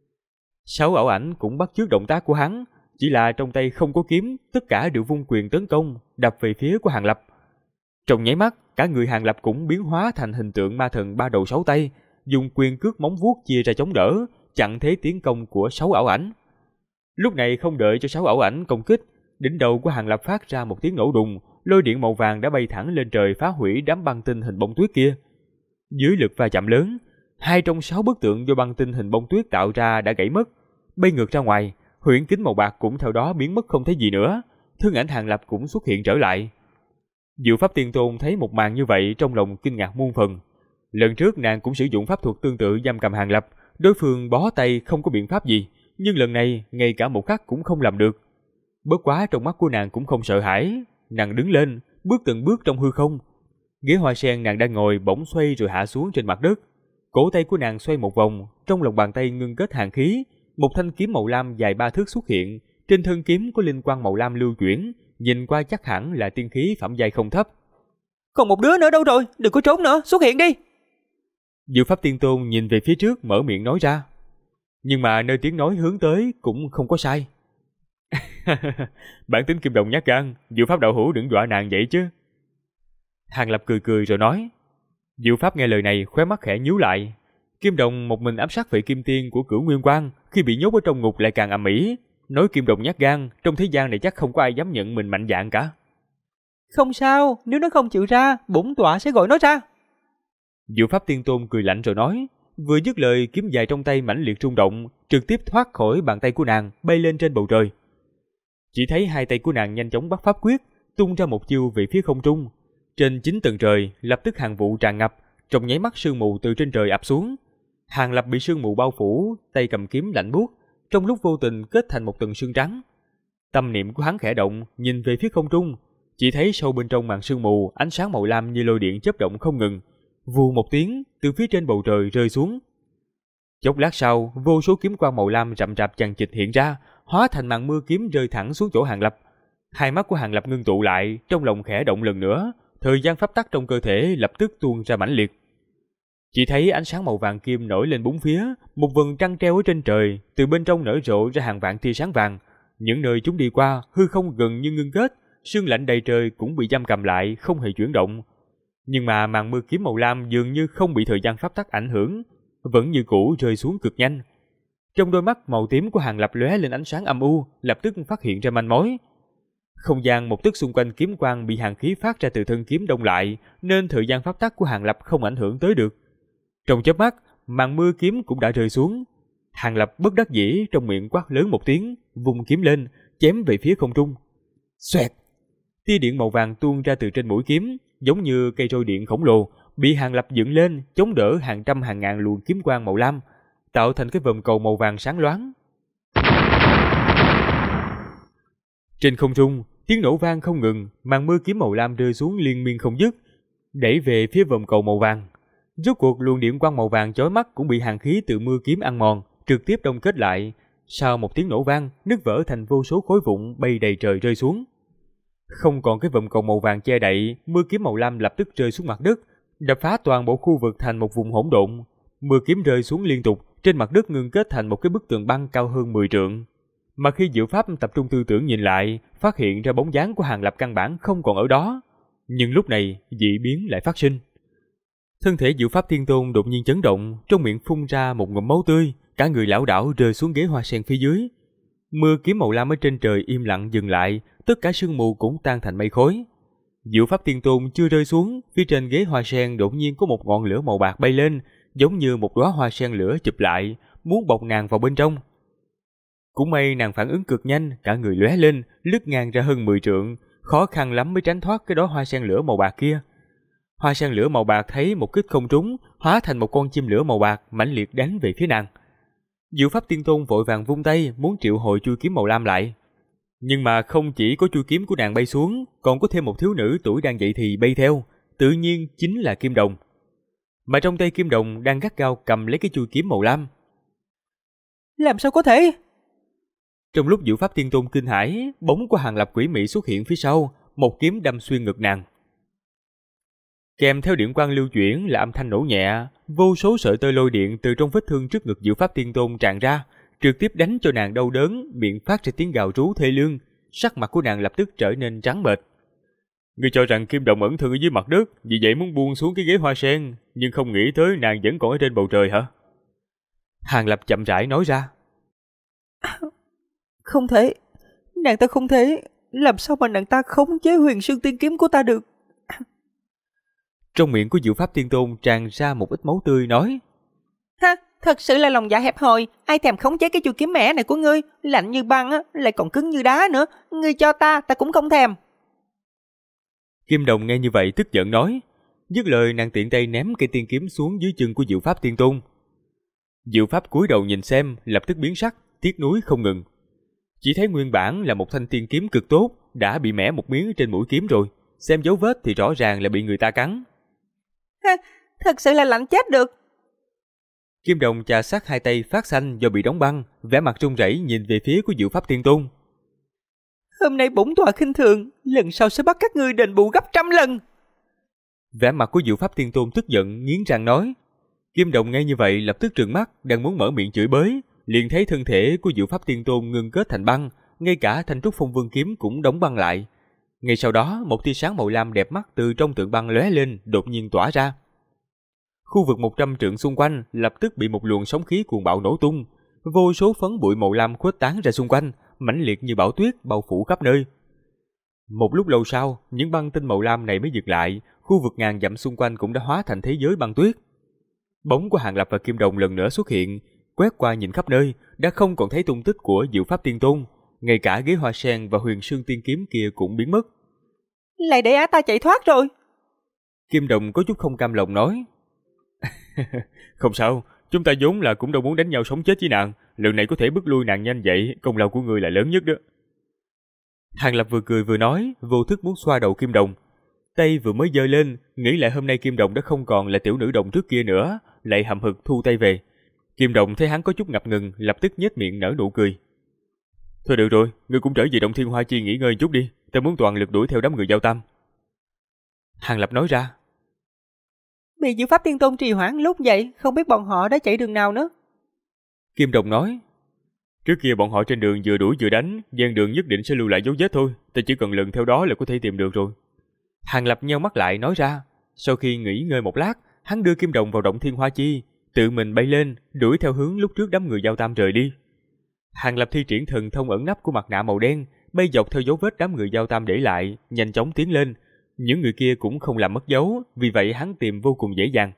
S1: 6 ảo ảnh cũng bắt chước động tác của hắn, chỉ là trong tay không có kiếm, tất cả đều vung quyền tấn công, đập về phía của Hàng Lập. Trong nháy mắt, cả người Hàng Lập cũng biến hóa thành hình tượng ma thần 3 đầu 6 tay, dùng quyền cước móng vuốt chia ra chống đỡ, chặn thế tiến công của 6 ảo ảnh. Lúc này không đợi cho 6 ảo ảnh công kích, đỉnh đầu của Hàng Lập phát ra một tiếng nổ đùng, lôi điện màu vàng đã bay thẳng lên trời phá hủy đám băng tinh hình bông tuyết kia. Dưới lực va chạm lớn, 2 trong 6 bức tượng do băng tinh hình bông tuyết tạo ra đã gãy mất, bay ngược ra ngoài, huyễn kính màu bạc cũng theo đó biến mất không thấy gì nữa, thân ảnh Hàng Lập cũng xuất hiện trở lại. Diệu Pháp Tiên Tôn thấy một màn như vậy trong lòng kinh ngạc muôn phần. Lần trước nàng cũng sử dụng pháp thuật tương tự giam cầm Hàng Lập, đối phương bó tay không có biện pháp gì, nhưng lần này ngay cả một khắc cũng không làm được. Bất quá trong mắt của nàng cũng không sợ hãi, nàng đứng lên, bước từng bước trong hư không. Ghế hoa sen nàng đang ngồi bỗng xoay rồi hạ xuống trên mặt đất. Cổ tay của nàng xoay một vòng, trong lòng bàn tay ngưng kết hàn khí, một thanh kiếm màu lam dài 3 thước xuất hiện, trên thân kiếm có linh quang màu lam lưu chuyển, nhìn qua chắc hẳn là tiên khí phẩm giai không thấp.
S2: Còn một đứa nữa đâu rồi, đừng có trốn nữa, xuất hiện đi.
S1: Diệu Pháp Tiên Tôn nhìn về phía trước mở miệng nói ra. Nhưng mà nơi tiếng nói hướng tới cũng không có sai. Bản tính Kim Đồng nhát gan, Diệu Pháp đạo hữu đừng dọa nàng vậy chứ. Hàng Lập cười cười rồi nói. Diệu Pháp nghe lời này khóe mắt khẽ nhíu lại. Kim Đồng một mình ám sát vị kim tiên của Cửu Nguyên Quang, khi bị nhốt ở trong ngục lại càng ầm ĩ. Nói Kim Đồng nhát gan, trong thế gian này chắc không có ai dám nhận mình mạnh dạn cả.
S2: Không sao, nếu nó không chịu ra, bổn tọa sẽ gọi nó ra.
S1: Diệu Pháp Tiên Tôn cười lạnh rồi nói. Vừa dứt lời, kiếm dài trong tay mãnh liệt rung động, trực tiếp thoát khỏi bàn tay của nàng, bay lên trên bầu trời. Chỉ thấy hai tay của nàng nhanh chóng bắt pháp quyết, tung ra một chiêu về phía không trung. Trên 9 tầng trời lập tức hàng vụ tràn ngập, trong nháy mắt sương mù từ trên trời ập xuống. Hàng Lập bị sương mù bao phủ, tay cầm kiếm lạnh buốt, trong lúc vô tình kết thành một tầng sương trắng. Tâm niệm của hắn khẽ động, nhìn về phía không trung, chỉ thấy sâu bên trong màn sương mù, ánh sáng màu lam như lôi điện chớp động không ngừng, vù một tiếng từ phía trên bầu trời rơi xuống. Chốc lát sau, vô số kiếm quang màu lam rậm rạp chằng chịt hiện ra, hóa thành màn mưa kiếm rơi thẳng xuống chỗ Hàng Lập. Hai mắt của Hàng Lập ngưng tụ lại, trong lòng khẽ động lần nữa, thời gian pháp tắc trong cơ thể lập tức tuôn ra mãnh liệt. Chỉ thấy ánh sáng màu vàng kim nổi lên bốn phía, một vầng trăng treo ở trên trời, từ bên trong nở rộ ra hàng vạn tia sáng vàng. Những nơi chúng đi qua, hư không gần như ngưng kết, sương lạnh đầy trời cũng bị giam cầm lại, không hề chuyển động. Nhưng mà màn mưa kiếm màu lam dường như không bị thời gian pháp tắc ảnh hưởng, vẫn như cũ rơi xuống cực nhanh. Trong đôi mắt màu tím của Hàng Lập lóe lên ánh sáng âm u, lập tức phát hiện ra manh mối. Không gian một tức xung quanh kiếm quang bị hàn khí phát ra từ thân kiếm đông lại, nên thời gian pháp tắc của Hàng Lập không ảnh hưởng tới được. Trong chớp mắt, màn mưa kiếm cũng đã rơi xuống. Hàng Lập bất đắc dĩ trong miệng quát lớn một tiếng, vung kiếm lên, chém về phía không trung. Xoẹt! Tia điện màu vàng tuôn ra từ trên mũi kiếm, giống như cây roi điện khổng lồ, bị Hàng Lập dựng lên, chống đỡ hàng trăm hàng ngàn luồng kiếm quang màu lam, tạo thành cái vòm cầu màu vàng sáng loáng. Trên không trung, tiếng nổ vang không ngừng, màn mưa kiếm màu lam rơi xuống liên miên không dứt, đẩy về phía vòm cầu màu vàng. Rốt cuộc luồng điện quang màu vàng chói mắt cũng bị hàn khí từ mưa kiếm ăn mòn, trực tiếp đông kết lại. Sau một tiếng nổ vang, nứt vỡ thành vô số khối vụn bay đầy trời rơi xuống. Không còn cái vòm cầu màu vàng che đậy, mưa kiếm màu lam lập tức rơi xuống mặt đất, đập phá toàn bộ khu vực thành một vùng hỗn độn. Mưa kiếm rơi xuống liên tục, trên mặt đất ngưng kết thành một cái bức tường băng cao hơn 10 trượng. Mà khi Diệu Pháp tập trung tư tưởng nhìn lại, phát hiện ra bóng dáng của Hàng Lập căn bản không còn ở đó. Nhưng lúc này, dị biến lại phát sinh. Thân thể Diệu Pháp Thiên Tôn đột nhiên chấn động, trong miệng phun ra một ngụm máu tươi, cả người lảo đảo rơi xuống ghế hoa sen phía dưới. Mưa kiếm màu lam ở trên trời im lặng dừng lại, tất cả sương mù cũng tan thành mây khói. Diệu Pháp Thiên Tôn chưa rơi xuống, phía trên ghế hoa sen đột nhiên có một ngọn lửa màu bạc bay lên, giống như một đóa hoa sen lửa chụp lại, muốn bọc nàng vào bên trong. Cũng may nàng phản ứng cực nhanh, cả người lóe lên, lướt ngang ra hơn 10 trượng, khó khăn lắm mới tránh thoát cái đóa hoa sen lửa màu bạc kia. Hoa sen lửa màu bạc thấy một kích không trúng, hóa thành một con chim lửa màu bạc mãnh liệt đánh về phía nàng. Diệu Pháp Tiên Tôn vội vàng vung tay muốn triệu hồi chui kiếm màu lam lại. Nhưng mà không chỉ có chui kiếm của nàng bay xuống, còn có thêm một thiếu nữ tuổi đang dậy thì bay theo, tự nhiên chính là Kim Đồng. Mà trong tay Kim Đồng đang gắt gao cầm lấy cái chui kiếm màu lam.
S2: Làm sao có thể?
S1: Trong lúc Diệu Pháp Tiên Tôn kinh hãi, bóng của Hàng Lập quỷ mị xuất hiện phía sau, một kiếm đâm xuyên ngực nàng. Kèm theo điện quang lưu chuyển là âm thanh nổ nhẹ, vô số sợi tơ lôi điện từ trong vết thương trước ngực Diệu Pháp Tiên Tôn tràn ra, trực tiếp đánh cho nàng đau đớn, miệng phát ra tiếng gào rú thê lương, sắc mặt của nàng lập tức trở nên trắng bệch. Ngươi cho rằng Kim Đồng ẩn thân ở dưới mặt đất, vì vậy muốn buông xuống cái ghế hoa sen, nhưng không nghĩ tới nàng vẫn còn ở trên bầu trời hả? Hàng Lập chậm rãi nói ra.
S2: Không thể, nàng ta không thể, làm sao mà nàng ta khống chế Huyền Sương Tiên kiếm của ta được?
S1: Trong miệng của Diệu Pháp Tiên Tôn tràn ra một ít máu tươi nói.
S2: Ha, thật sự là lòng dạ hẹp hòi, ai thèm khống chế cái chui kiếm mẻ này của ngươi, lạnh như băng á, lại còn cứng như đá nữa, ngươi cho ta cũng không thèm.
S1: Kim Đồng nghe như vậy tức giận nói, dứt lời nàng tiện tay ném cây tiên kiếm xuống dưới chân của Diệu Pháp Tiên Tôn. Diệu Pháp cúi đầu nhìn xem, lập tức biến sắc, tiếc nuối không ngừng. Chỉ thấy nguyên bản là một thanh tiên kiếm cực tốt, đã bị mẻ một miếng trên mũi kiếm rồi, xem dấu vết thì rõ ràng là bị người ta cắn.
S2: Ha, thật sự là lạnh chết được.
S1: Kim Đồng chà sát hai tay phát xanh do bị đóng băng, vẻ mặt run rẩy nhìn về phía của Diệu Pháp Tiên Tôn.
S2: Hôm nay bổn tọa khinh thường, lần sau sẽ bắt các ngươi đền bù gấp 100 lần.
S1: Vẻ mặt của Diệu Pháp Tiên Tôn tức giận nghiến răng nói. Kim Đồng nghe như vậy lập tức trừng mắt, đang muốn mở miệng chửi bới, liền thấy thân thể của Diệu Pháp Tiên Tôn ngưng kết thành băng, ngay cả thanh trúc phong vương kiếm cũng đóng băng lại. Ngay sau đó, một tia sáng màu lam đẹp mắt từ trong tượng băng lóe lên, đột nhiên tỏa ra. Khu vực 100 trượng xung quanh lập tức bị một luồng sóng khí cuồng bạo nổ tung, vô số phấn bụi màu lam khuếch tán ra xung quanh, mãnh liệt như bão tuyết bao phủ khắp nơi. Một lúc lâu sau, những băng tinh màu lam này mới dừng lại, khu vực ngàn dặm xung quanh cũng đã hóa thành thế giới băng tuyết. Bóng của Hàng Lập và Kim Đồng lần nữa xuất hiện, quét qua nhìn khắp nơi, đã không còn thấy tung tích của Diệu Pháp Tiên Tôn, ngay cả ghế hoa sen và huyền sương tiên kiếm kia cũng biến mất.
S2: Lại để ả ta chạy thoát rồi.
S1: Kim Đồng có chút không cam lòng nói. Không sao, chúng ta vốn là cũng đâu muốn đánh nhau sống chết với nàng, lần này có thể bức lui nàng nhanh vậy, công lao của ngươi là lớn nhất đó. Hàng Lập vừa cười vừa nói, vô thức muốn xoa đầu Kim Đồng. Tay vừa mới giơ lên, nghĩ lại hôm nay Kim Đồng đã không còn là tiểu nữ đồng trước kia nữa, lại hậm hực thu tay về. Kim Đồng thấy hắn có chút ngập ngừng, lập tức nhếch miệng nở nụ cười. Thôi được rồi, ngươi cũng trở về Động Thiên Hoa Chi nghỉ ngơi chút đi, ta muốn toàn lực đuổi theo đám người Giao Tam. Hàng Lập nói ra.
S2: Bị Diệu Pháp Tiên Tôn trì hoãn lúc vậy, không biết bọn họ đã chạy đường nào nữa.
S1: Kim Đồng nói. Trước kia bọn họ trên đường vừa đuổi vừa đánh, gian đường nhất định sẽ lưu lại dấu vết thôi, ta chỉ cần lần theo đó là có thể tìm được rồi. Hàng Lập nheo mắt lại nói ra. Sau khi nghỉ ngơi một lát, hắn đưa Kim Đồng vào Động Thiên Hoa Chi, tự mình bay lên, đuổi theo hướng lúc trước đám người Giao Tam rời đi. Hàng Lập thi triển thần thông ẩn nấp của mặt nạ màu đen, bay dọc theo dấu vết đám người Giao Tam để lại, nhanh chóng tiến lên. Những người kia cũng không làm mất dấu, vì vậy hắn tìm vô cùng dễ dàng.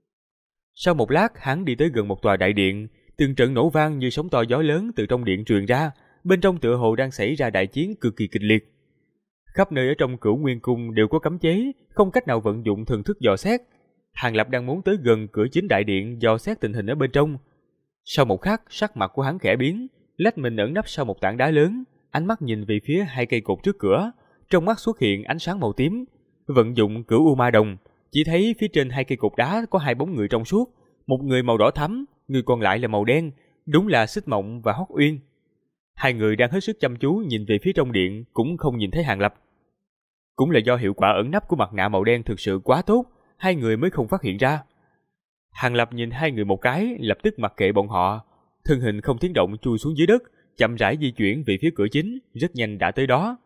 S1: Sau một lát, hắn đi tới gần một tòa đại điện, từng trận nổ vang như sóng to gió lớn từ trong điện truyền ra, bên trong tựa hồ đang xảy ra đại chiến cực kỳ kịch liệt. Khắp nơi ở trong Cửu Nguyên Cung đều có cấm chế, không cách nào vận dụng thần thức dò xét. Hàng Lập đang muốn tới gần cửa chính đại điện dò xét tình hình ở bên trong. Sau một khắc, sắc mặt của hắn khẽ biến, lách mình ẩn nấp sau một tảng đá lớn, ánh mắt nhìn về phía hai cây cột trước cửa, trong mắt xuất hiện ánh sáng màu tím. Vận dụng Cửu U Ma Đồng, chỉ thấy phía trên hai cây cột đá có hai bóng người trong suốt, một người màu đỏ thắm, người còn lại là màu đen, đúng là Xích Mộng và Hoắc Uyên. Hai người đang hết sức chăm chú nhìn về phía trong điện, cũng không nhìn thấy Hàng Lập. Cũng là do hiệu quả ẩn nấp của mặt nạ màu đen thực sự quá tốt, hai người mới không phát hiện ra. Hàng Lập nhìn hai người một cái, lập tức mặc kệ bọn họ, thân hình không tiếng động chui xuống dưới đất, chậm rãi di chuyển về phía cửa chính, rất nhanh đã tới đó.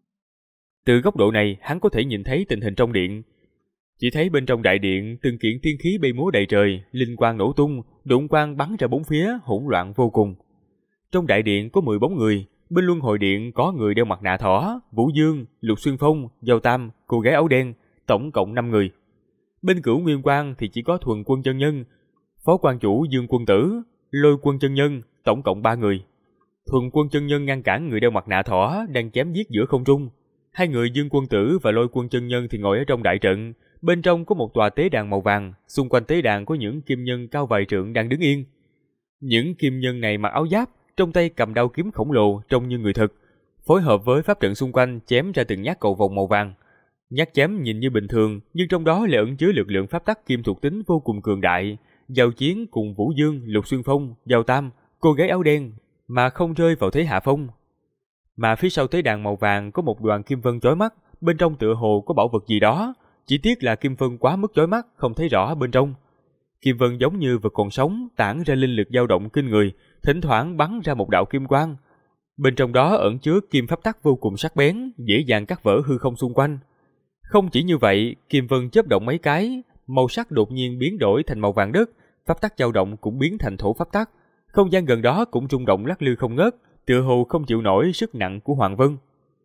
S1: Từ góc độ này, hắn có thể nhìn thấy tình hình trong điện. Chỉ thấy bên trong đại điện, từng kiện tiên khí bay múa đầy trời, linh quang nổ tung, độn quang bắn ra bốn phía, hỗn loạn vô cùng. Trong đại điện có 10 bóng người, bên luân hồi điện có người đeo mặt nạ thỏ, Vũ Dương, Lục Xuyên Phong, Giao Tam, cô gái áo đen, tổng cộng 5 người. Bên Cửu Nguyên Quang thì chỉ có Thuần Quân chân nhân, Phó Quan chủ Dương Quân Tử, Lôi Quân chân nhân, tổng cộng 3 người. Thuần Quân chân nhân ngăn cản người đeo mặt nạ thỏ đang chém giết giữa không trung. Hai người Dương Quân Tử và Lôi Quân chân nhân thì ngồi ở trong đại trận, bên trong có một tòa tế đàn màu vàng, xung quanh tế đàn có những kim nhân cao vài trượng đang đứng yên. Những kim nhân này mặc áo giáp, trong tay cầm đao kiếm khổng lồ trông như người thực, phối hợp với pháp trận xung quanh chém ra từng nhát cầu vồng màu vàng. Nhát chém nhìn như bình thường, nhưng trong đó lại ẩn chứa lực lượng pháp tắc kim thuộc tính vô cùng cường đại. Giao chiến cùng Vũ Dương, Lục Xuyên Phong, Giao Tam, cô gái áo đen mà không rơi vào thế hạ phong. Mà phía sau tế đàn màu vàng có một đoàn kim vân chói mắt, bên trong tựa hồ có bảo vật gì đó, chỉ tiếc là kim vân quá mức chói mắt, không thấy rõ bên trong. Kim vân giống như vật còn sống, tản ra linh lực dao động kinh người, thỉnh thoảng bắn ra một đạo kim quang. Bên trong đó ẩn chứa kim pháp tắc vô cùng sắc bén, dễ dàng cắt vỡ hư không xung quanh. Không chỉ như vậy, kim vân chớp động mấy cái, màu sắc đột nhiên biến đổi thành màu vàng đất, pháp tắc dao động cũng biến thành thổ pháp tắc. Không gian gần đó cũng rung động lắc lư không ngớt, tựa hồ không chịu nổi sức nặng của Hoàng Vân.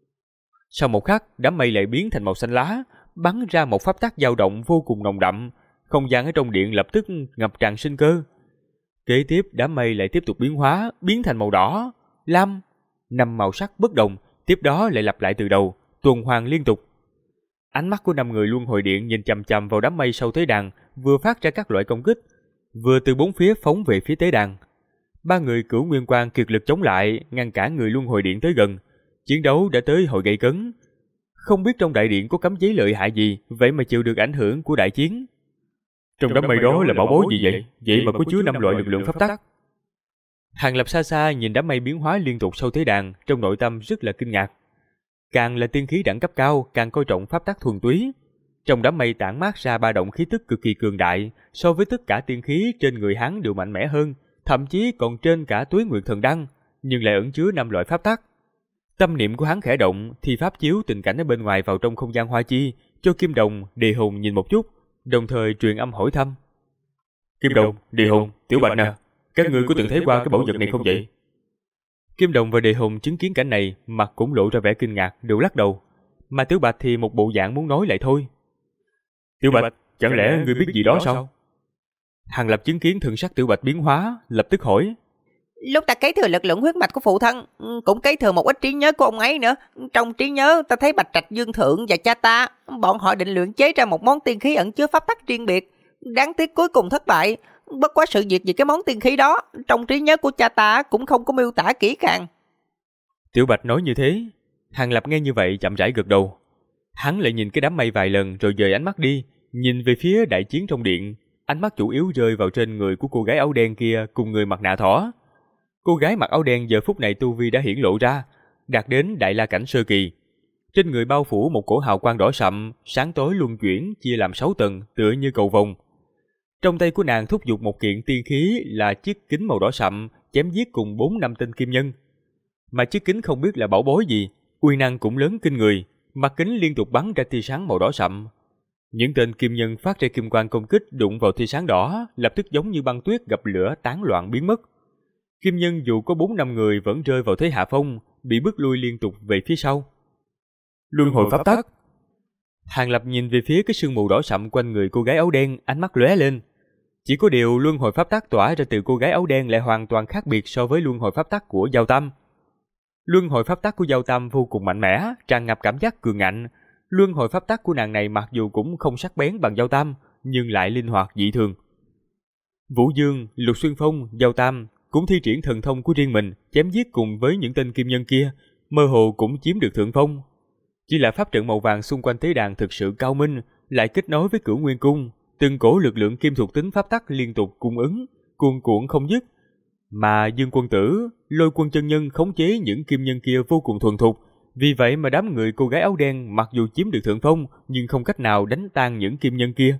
S1: Sau một khắc, đám mây lại biến thành màu xanh lá, bắn ra một pháp tắc dao động vô cùng nồng đậm, không gian ở trong điện lập tức ngập tràn sinh cơ. Kế tiếp, đám mây lại tiếp tục biến hóa, biến thành màu đỏ, lam, 5 màu sắc bất đồng, tiếp đó lại lặp lại từ đầu, tuần hoàn liên tục. Ánh mắt của 5 người luân hồi điện nhìn chằm chằm vào đám mây sau tế đàn, vừa phát ra các loại công kích, vừa từ bốn phía phóng về phía tế đàn. 3 người Cửu Nguyên Quang kiệt lực chống lại, ngăn cản người luân hồi điện tới gần. Chiến đấu đã tới hồi gay cấn. Không biết trong đại điện có cấm chế lợi hại gì, vậy mà chịu được ảnh hưởng của đại chiến. Trong đám mây đó là bảo bối gì vậy? Vậy mà có chứa 5 loại lực lượng pháp tắc. Hàng Lập xa xa nhìn đám mây biến hóa liên tục sau tế đàn, trong nội tâm rất là kinh ngạc. Càng là tiên khí đẳng cấp cao, càng coi trọng pháp tắc thuần túy. Trong đám mây tản mát ra ba động khí tức cực kỳ cường đại, so với tất cả tiên khí trên người hắn đều mạnh mẽ hơn, thậm chí còn trên cả Tuế Nguyệt Thần Đăng, nhưng lại ẩn chứa 5 loại pháp tắc. Tâm niệm của hắn khẽ động, thì pháp chiếu tình cảnh ở bên ngoài vào trong không gian hoa chi, cho Kim Đồng, Đề Hùng nhìn một chút, đồng thời truyền âm hỏi thăm. Kim Đồng, Đề Hùng, Tiểu Bạch nè, các ngươi có từng thấy qua cái bảo vật này không vậy? Kim Đồng và Đề Hùng chứng kiến cảnh này, mặt cũng lộ ra vẻ kinh ngạc, đều lắc đầu. Mà Tiểu Bạch thì một bộ dạng muốn nói lại thôi. Tiểu Bạch, chẳng lẽ ngươi biết gì đó sao? Hàng Lập chứng kiến thần sắc Tiểu Bạch biến hóa, lập tức hỏi.
S3: Lúc ta kế thừa lực lượng huyết mạch của phụ thân, cũng kế thừa một ít trí nhớ của ông ấy nữa. Trong trí nhớ ta thấy Bạch Trạch Dương Thượng và cha ta, bọn họ định luyện chế ra một món tiên khí ẩn chứa pháp tắc riêng biệt. Đáng tiếc cuối cùng thất bại. Bất quá sự việc về cái món tiên khí đó, trong trí nhớ của cha ta cũng không có miêu tả kỹ càng.
S1: Tiểu Bạch nói như thế, Hàng Lập nghe như vậy chậm rãi gật đầu. Hắn lại nhìn cái đám mây vài lần rồi dời ánh mắt đi, nhìn về phía đại chiến trong điện. Ánh mắt chủ yếu rơi vào trên người của cô gái áo đen kia cùng người mặt nạ thỏ. Cô gái mặc áo đen giờ phút này tu vi đã hiển lộ ra, đạt đến đại la cảnh sơ kỳ. Trên người bao phủ một cổ hào quang đỏ sậm, sáng tối luân chuyển chia làm 6 tầng, tựa như cầu vồng. Trong tay của nàng thúc giục một kiện tiên khí là chiếc kính màu đỏ sậm, chém giết cùng 4-5 tên kim nhân. Mà chiếc kính không biết là bảo bối gì, uy năng cũng lớn kinh người, mặt kính liên tục bắn ra tia sáng màu đỏ sậm. Những tên kim nhân phát ra kim quang công kích đụng vào tia sáng đỏ, lập tức giống như băng tuyết gặp lửa tán loạn biến mất. Kim nhân dù có 4-5 người vẫn rơi vào thế hạ phong, bị bước lui liên tục về phía sau. Luân hồi pháp tắc. Hàng Lập nhìn về phía cái sương mù đỏ sậm quanh người cô gái áo đen, ánh mắt lóe lên. Chỉ có điều luân hồi pháp tắc tỏa ra từ cô gái áo đen lại hoàn toàn khác biệt so với luân hồi pháp tắc của Giao Tâm. Luân hồi pháp tắc của Giao Tâm vô cùng mạnh mẽ, tràn ngập cảm giác cường ngạnh. Luân hồi pháp tắc của nàng này mặc dù cũng không sắc bén bằng Giao Tâm, nhưng lại linh hoạt dị thường. Vũ Dương, Lục Xuyên Phong, Giao Tâm cũng thi triển thần thông của riêng mình, chém giết cùng với những tên kim nhân kia, mơ hồ cũng chiếm được thượng phong. Chỉ là pháp trận màu vàng xung quanh tế đàn thực sự cao minh, lại kết nối với Cửu Nguyên Cung, từng cổ lực lượng kim thuộc tính pháp tắc liên tục cung ứng, cuồn cuộn không dứt. Mà Dương Quân Tử, Lôi Quân chân nhân khống chế những kim nhân kia vô cùng thuần thục, vì vậy mà đám người cô gái áo đen mặc dù chiếm được thượng phong, nhưng không cách nào đánh tan những kim nhân kia.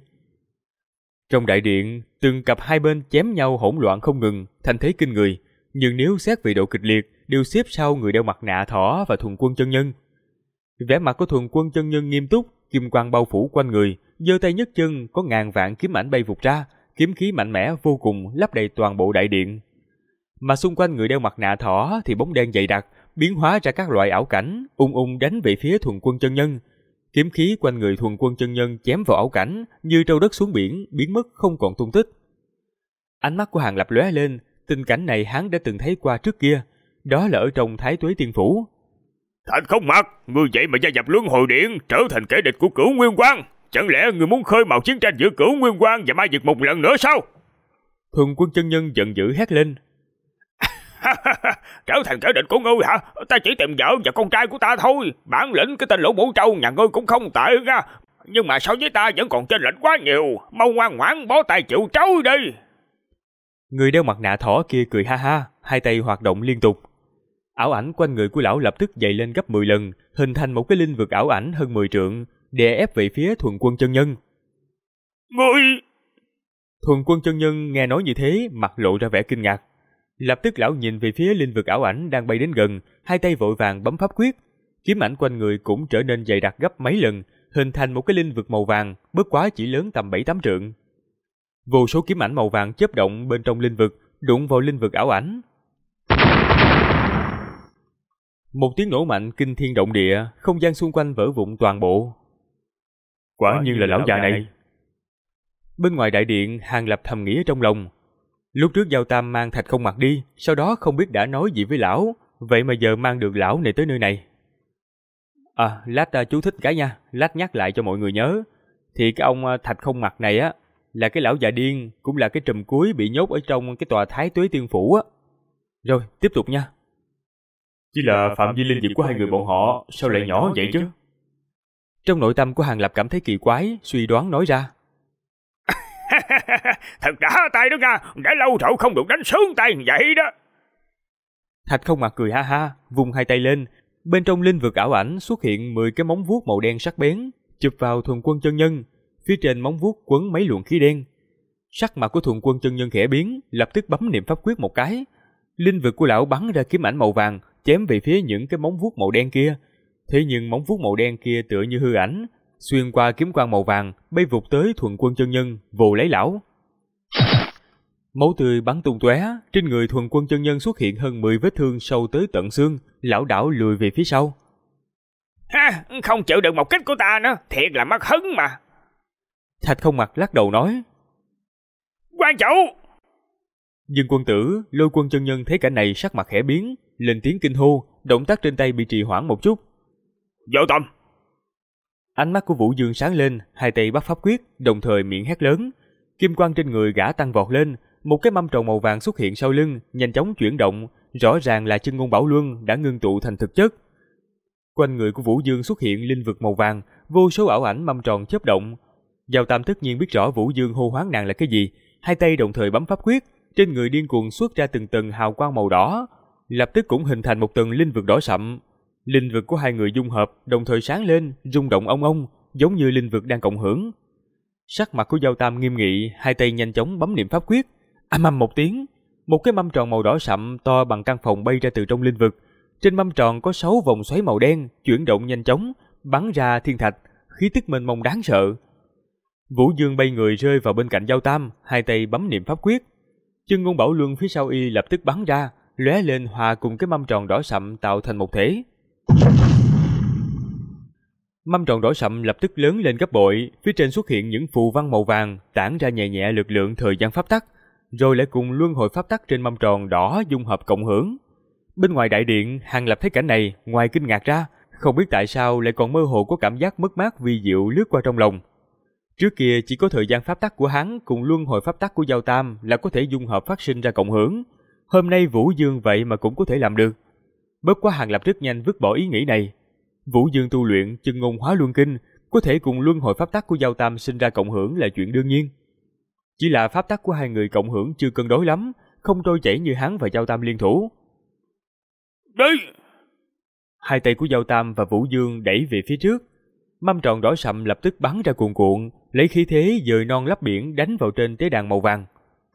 S1: Trong đại điện, từng cặp hai bên chém nhau hỗn loạn không ngừng, thành thế kinh người, nhưng nếu xét về độ kịch liệt, đều xếp sau người đeo mặt nạ thỏ và Thuần Quân chân nhân. Vẻ mặt của Thuần Quân chân nhân nghiêm túc, kim quang bao phủ quanh người, giơ tay nhấc chân có ngàn vạn kiếm ảnh bay vụt ra, kiếm khí mạnh mẽ vô cùng lấp đầy toàn bộ đại điện. Mà xung quanh người đeo mặt nạ thỏ thì bóng đen dày đặc, biến hóa ra các loại ảo cảnh, ung ung đánh về phía Thuần Quân chân nhân. Kiếm khí quanh người Thuần Quân chân nhân chém vào ảo cảnh, như trâu đất xuống biển, biến mất không còn tung tích. Ánh mắt của Hàng Lập lóe lên, tình cảnh này hắn đã từng thấy qua trước kia, đó là ở trong Thái Tuế Tiên Phủ.
S4: Thạch Không Mặc, ngươi vậy mà gia nhập Luân Hồi Điện, trở thành kẻ địch của Cửu Nguyên Quang, chẳng lẽ ngươi muốn khơi mào chiến tranh giữa Cửu Nguyên Quang và Ma Dực một lần nữa sao?
S1: Thuần Quân chân nhân giận dữ hét lên.
S4: Trở thành kẻ địch của ngươi hả? Ta chỉ tìm vợ và con trai của ta thôi. Bản lĩnh cái tên Lỗ Mũ Trâu nhà ngươi cũng không tệ nha, nhưng mà so với ta vẫn còn chênh lệch quá nhiều. Mau ngoan ngoãn bó tay chịu trói đi.
S1: Người đeo mặt nạ thỏ kia cười ha ha, hai tay hoạt động liên tục. Ảo ảnh quanh người của lão lập tức dày lên gấp 10 lần, hình thành một cái linh vực ảo ảnh hơn 10 trượng, đè ép về phía Thuần Quân chân nhân.
S4: Ngươi!
S1: Thuần Quân chân nhân nghe nói như thế, mặt lộ ra vẻ kinh ngạc. Lập tức lão nhìn về phía linh vực ảo ảnh đang bay đến gần, hai tay vội vàng bấm pháp quyết, kiếm ảnh quanh người cũng trở nên dày đặc gấp mấy lần, hình thành một cái linh vực màu vàng, bất quá chỉ lớn tầm 7-8 trượng. Vô số kiếm ảnh màu vàng chớp động bên trong linh vực, đụng vào linh vực ảo ảnh. Một tiếng nổ mạnh kinh thiên động địa, không gian xung quanh vỡ vụn toàn bộ. Quả nhiên là lão già này. Bên ngoài đại điện, Hàng Lập thầm nghĩ trong lòng. Lúc trước Giao Tam mang Thạch Không Mặc đi, sau đó không biết đã nói gì với lão, vậy mà giờ mang được lão này tới nơi này. Lát chú thích cái nha, lát nhắc lại cho mọi người nhớ. Thì cái ông Thạch Không Mặc này á, là cái lão già điên, cũng là cái trùm cuối bị nhốt ở trong cái tòa Thái Tuế Tiên Phủ á. Rồi, tiếp tục nha.
S4: Chỉ là phạm vi linh diệp của hai người bọn họ sao lại nhỏ vậy chứ?
S1: Trong nội tâm của Hàng Lập cảm thấy kỳ quái, suy đoán nói ra.
S4: Thật đã tay đó nha, đã lâu rồi không được đánh sướng tay vậy đó.
S1: Thạch Không Mặc cười ha ha, vung hai tay lên, bên trong linh vực ảo ảnh xuất hiện 10 cái móng vuốt màu đen sắc bén, chụp vào Thuần Quân chân nhân, phía trên móng vuốt quấn mấy luồng khí đen. Sắc mặt của Thuần Quân chân nhân khẽ biến, lập tức bấm niệm pháp quyết một cái. Linh vực của lão bắn ra kiếm ảnh màu vàng, chém về phía những cái móng vuốt màu đen kia. Thế nhưng móng vuốt màu đen kia tựa như hư ảnh, xuyên qua kiếm quang màu vàng, bay vụt tới Thuần Quân chân nhân, vồ lấy lão. Máu tươi bắn tung tóe, trên người Thuần Quân chân nhân xuất hiện hơn 10 vết thương sâu tới tận xương, lão đảo lùi về phía sau.
S4: Ha, không chịu được một kích của ta nữa, thiệt là mất hứng mà.
S1: Thạch Không Mặc lắc đầu nói.
S4: Quan chủ!
S1: Dương Quân Tử, Lôi Quân chân nhân thấy cảnh này sắc mặt khẽ biến, lên tiếng kinh hô, động tác trên tay bị trì hoãn một chút.
S4: Vô tâm!
S1: Ánh mắt của Vũ Dương sáng lên, hai tay bắt pháp quyết, đồng thời miệng hét lớn. Kim quang trên người gã tăng vọt lên, một cái mâm tròn màu vàng xuất hiện sau lưng, nhanh chóng chuyển động, rõ ràng là chân ngôn bảo luân đã ngưng tụ thành thực chất. Quanh người của Vũ Dương xuất hiện linh vực màu vàng, vô số ảo ảnh mâm tròn chớp động. Giao Tam tất nhiên biết rõ Vũ Dương hô hoán nàng là cái gì, hai tay đồng thời bấm pháp quyết, trên người điên cuồng xuất ra từng tầng hào quang màu đỏ, lập tức cũng hình thành một tầng linh vực đỏ sậm. Linh vực của hai người dung hợp, đồng thời sáng lên, rung động ong ong, giống như linh vực đang cộng hưởng. Sắc mặt của Giao Tam nghiêm nghị, hai tay nhanh chóng bấm niệm pháp quyết. Ầm ầm một tiếng, một cái mâm tròn màu đỏ sậm to bằng căn phòng bay ra từ trong linh vực. Trên mâm tròn có 6 vòng xoáy màu đen, chuyển động nhanh chóng, bắn ra thiên thạch, khí tức mênh mông đáng sợ. Vũ Dương bay người rơi vào bên cạnh Giao Tam, hai tay bấm niệm pháp quyết. Chân ngôn bảo luân phía sau y lập tức bắn ra, lóe lên hòa cùng cái mâm tròn đỏ sậm tạo thành một thể. Mâm tròn đỏ sậm lập tức lớn lên gấp bội, phía trên xuất hiện những phù văn màu vàng, tản ra nhẹ nhẹ lực lượng thời gian pháp tắc, rồi lại cùng luân hồi pháp tắc trên mâm tròn đỏ dung hợp cộng hưởng. Bên ngoài đại điện, Hàng Lập thấy cảnh này, ngoài kinh ngạc ra, không biết tại sao lại còn mơ hồ có cảm giác mất mát vi diệu lướt qua trong lòng. Trước kia chỉ có thời gian pháp tắc của hắn cùng luân hồi pháp tắc của Giao Tam là có thể dung hợp phát sinh ra cộng hưởng. Hôm nay Vũ Dương vậy mà cũng có thể làm được. Bất quá Hàng Lập rất nhanh vứt bỏ ý nghĩ này. Vũ Dương tu luyện chân ngôn hóa luân kinh, có thể cùng luân hồi pháp tắc của Giao Tam sinh ra cộng hưởng là chuyện đương nhiên. Chỉ là pháp tắc của hai người cộng hưởng chưa cân đối lắm, không trôi chảy như hắn và Giao Tam liên thủ.
S4: Đi!
S1: Hai tay của Giao Tam và Vũ Dương đẩy về phía trước. Mâm tròn đỏ sậm lập tức bắn ra cuồn cuộn, lấy khí thế dời non lấp biển đánh vào trên tế đàn màu vàng.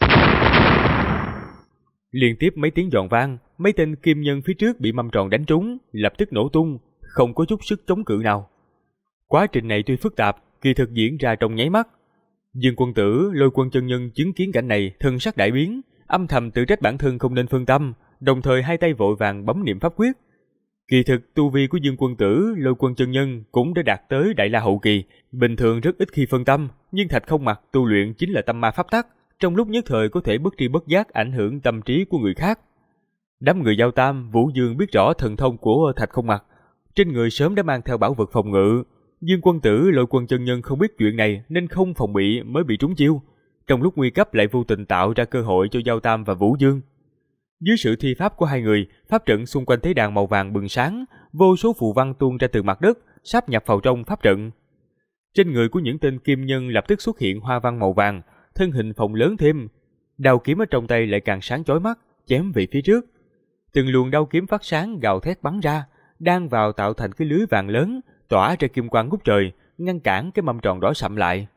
S1: Liên tiếp mấy tiếng giòn vang, mấy tên kim nhân phía trước bị mâm tròn đánh trúng, lập tức nổ tung, không có chút sức chống cự nào. Quá trình này tuy phức tạp, kỳ thực diễn ra trong nháy mắt. Dương Quân Tử, Lôi Quân chân nhân chứng kiến cảnh này, thân sắc đại biến, âm thầm tự trách bản thân không nên phân tâm, đồng thời hai tay vội vàng bấm niệm pháp quyết. Kỳ thực tu vi của Dương Quân Tử, Lôi Quân chân nhân cũng đã đạt tới Đại La hậu kỳ, bình thường rất ít khi phân tâm, nhưng Thạch Không Mặc tu luyện chính là tâm ma pháp tắc, trong lúc nhất thời có thể bất tri bất giác ảnh hưởng tâm trí của người khác. Đám người Giao Tam, Vũ Dương biết rõ thần thông của Thạch Không Mặc, trên người sớm đã mang theo bảo vật phòng ngự. Dương Quân Tử, Lôi Quân chân nhân không biết chuyện này nên không phòng bị mới bị trúng chiêu, trong lúc nguy cấp lại vô tình tạo ra cơ hội cho Giao Tam và Vũ Dương. Dưới sự thi pháp của hai người, pháp trận xung quanh tế đàn màu vàng bừng sáng, vô số phù văn tuôn ra từ mặt đất, sáp nhập vào trong pháp trận. Trên người của những tên kim nhân lập tức xuất hiện hoa văn màu vàng, thân hình phồng lớn thêm, đao kiếm ở trong tay lại càng sáng chói mắt, chém về phía trước. Từng luồng đao kiếm phát sáng gào thét bắn ra, đan vào tạo thành cái lưới vàng lớn, tỏa ra kim quang ngút trời, ngăn cản cái mâm tròn đỏ sậm lại.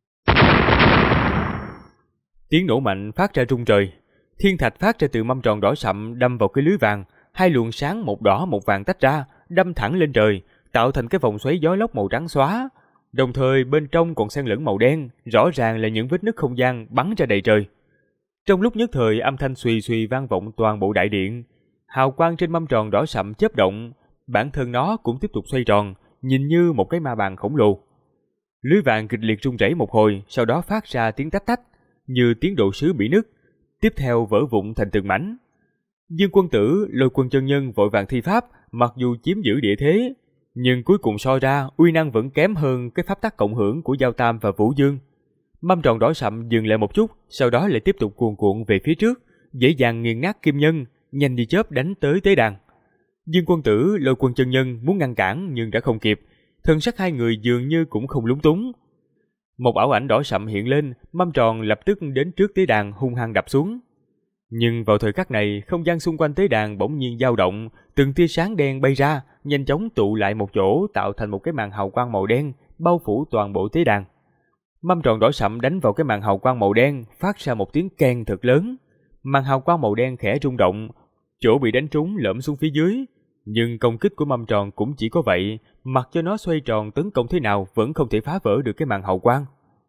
S1: Tiếng nổ mạnh phát ra rung trời. Thiên thạch phát ra từ mâm tròn đỏ sậm đâm vào cái lưới vàng, hai luồng sáng một đỏ một vàng tách ra, đâm thẳng lên trời, tạo thành cái vòng xoáy gió lốc màu trắng xóa. Đồng thời bên trong còn xen lẫn màu đen, rõ ràng là những vết nứt không gian bắn ra đầy trời. Trong lúc nhất thời âm thanh xùy xùy vang vọng toàn bộ đại điện, hào quang trên mâm tròn đỏ sậm chớp động, bản thân nó cũng tiếp tục xoay tròn, nhìn như một cái ma bàn khổng lồ. Lưới vàng kịch liệt rung rẩy một hồi, sau đó phát ra tiếng tách tách, như tiếng đồ sứ bị nứt, tiếp theo vỡ vụn thành từng mảnh. Dương Quân Tử, Lôi Quân chân nhân vội vàng thi pháp, mặc dù chiếm giữ địa thế, nhưng cuối cùng so ra uy năng vẫn kém hơn cái pháp tắc cộng hưởng của Giao Tam và Vũ Dương. Mâm tròn đỏ sậm dừng lại một chút, sau đó lại tiếp tục cuồn cuộn về phía trước, dễ dàng nghiền nát kim nhân, nhanh như chớp đánh tới tế đàn. Dương Quân Tử, Lôi Quân chân nhân muốn ngăn cản nhưng đã không kịp, thân sắc hai người dường như cũng không lúng túng. Một ảo ảnh đỏ sậm hiện lên, mâm tròn lập tức đến trước tế đàn hung hăng đập xuống. Nhưng vào thời khắc này, không gian xung quanh tế đàn bỗng nhiên dao động, từng tia sáng đen bay ra, nhanh chóng tụ lại một chỗ tạo thành một cái màn hào quang màu đen, bao phủ toàn bộ tế đàn. Mâm tròn đỏ sậm đánh vào cái màn hào quang màu đen, phát ra một tiếng keng thật lớn. Màn hào quang màu đen khẽ rung động, chỗ bị đánh trúng lõm xuống phía dưới. Nhưng công kích của mâm tròn cũng chỉ có vậy, mặc cho nó xoay tròn tấn công thế nào vẫn không thể phá vỡ được cái màn hào quang.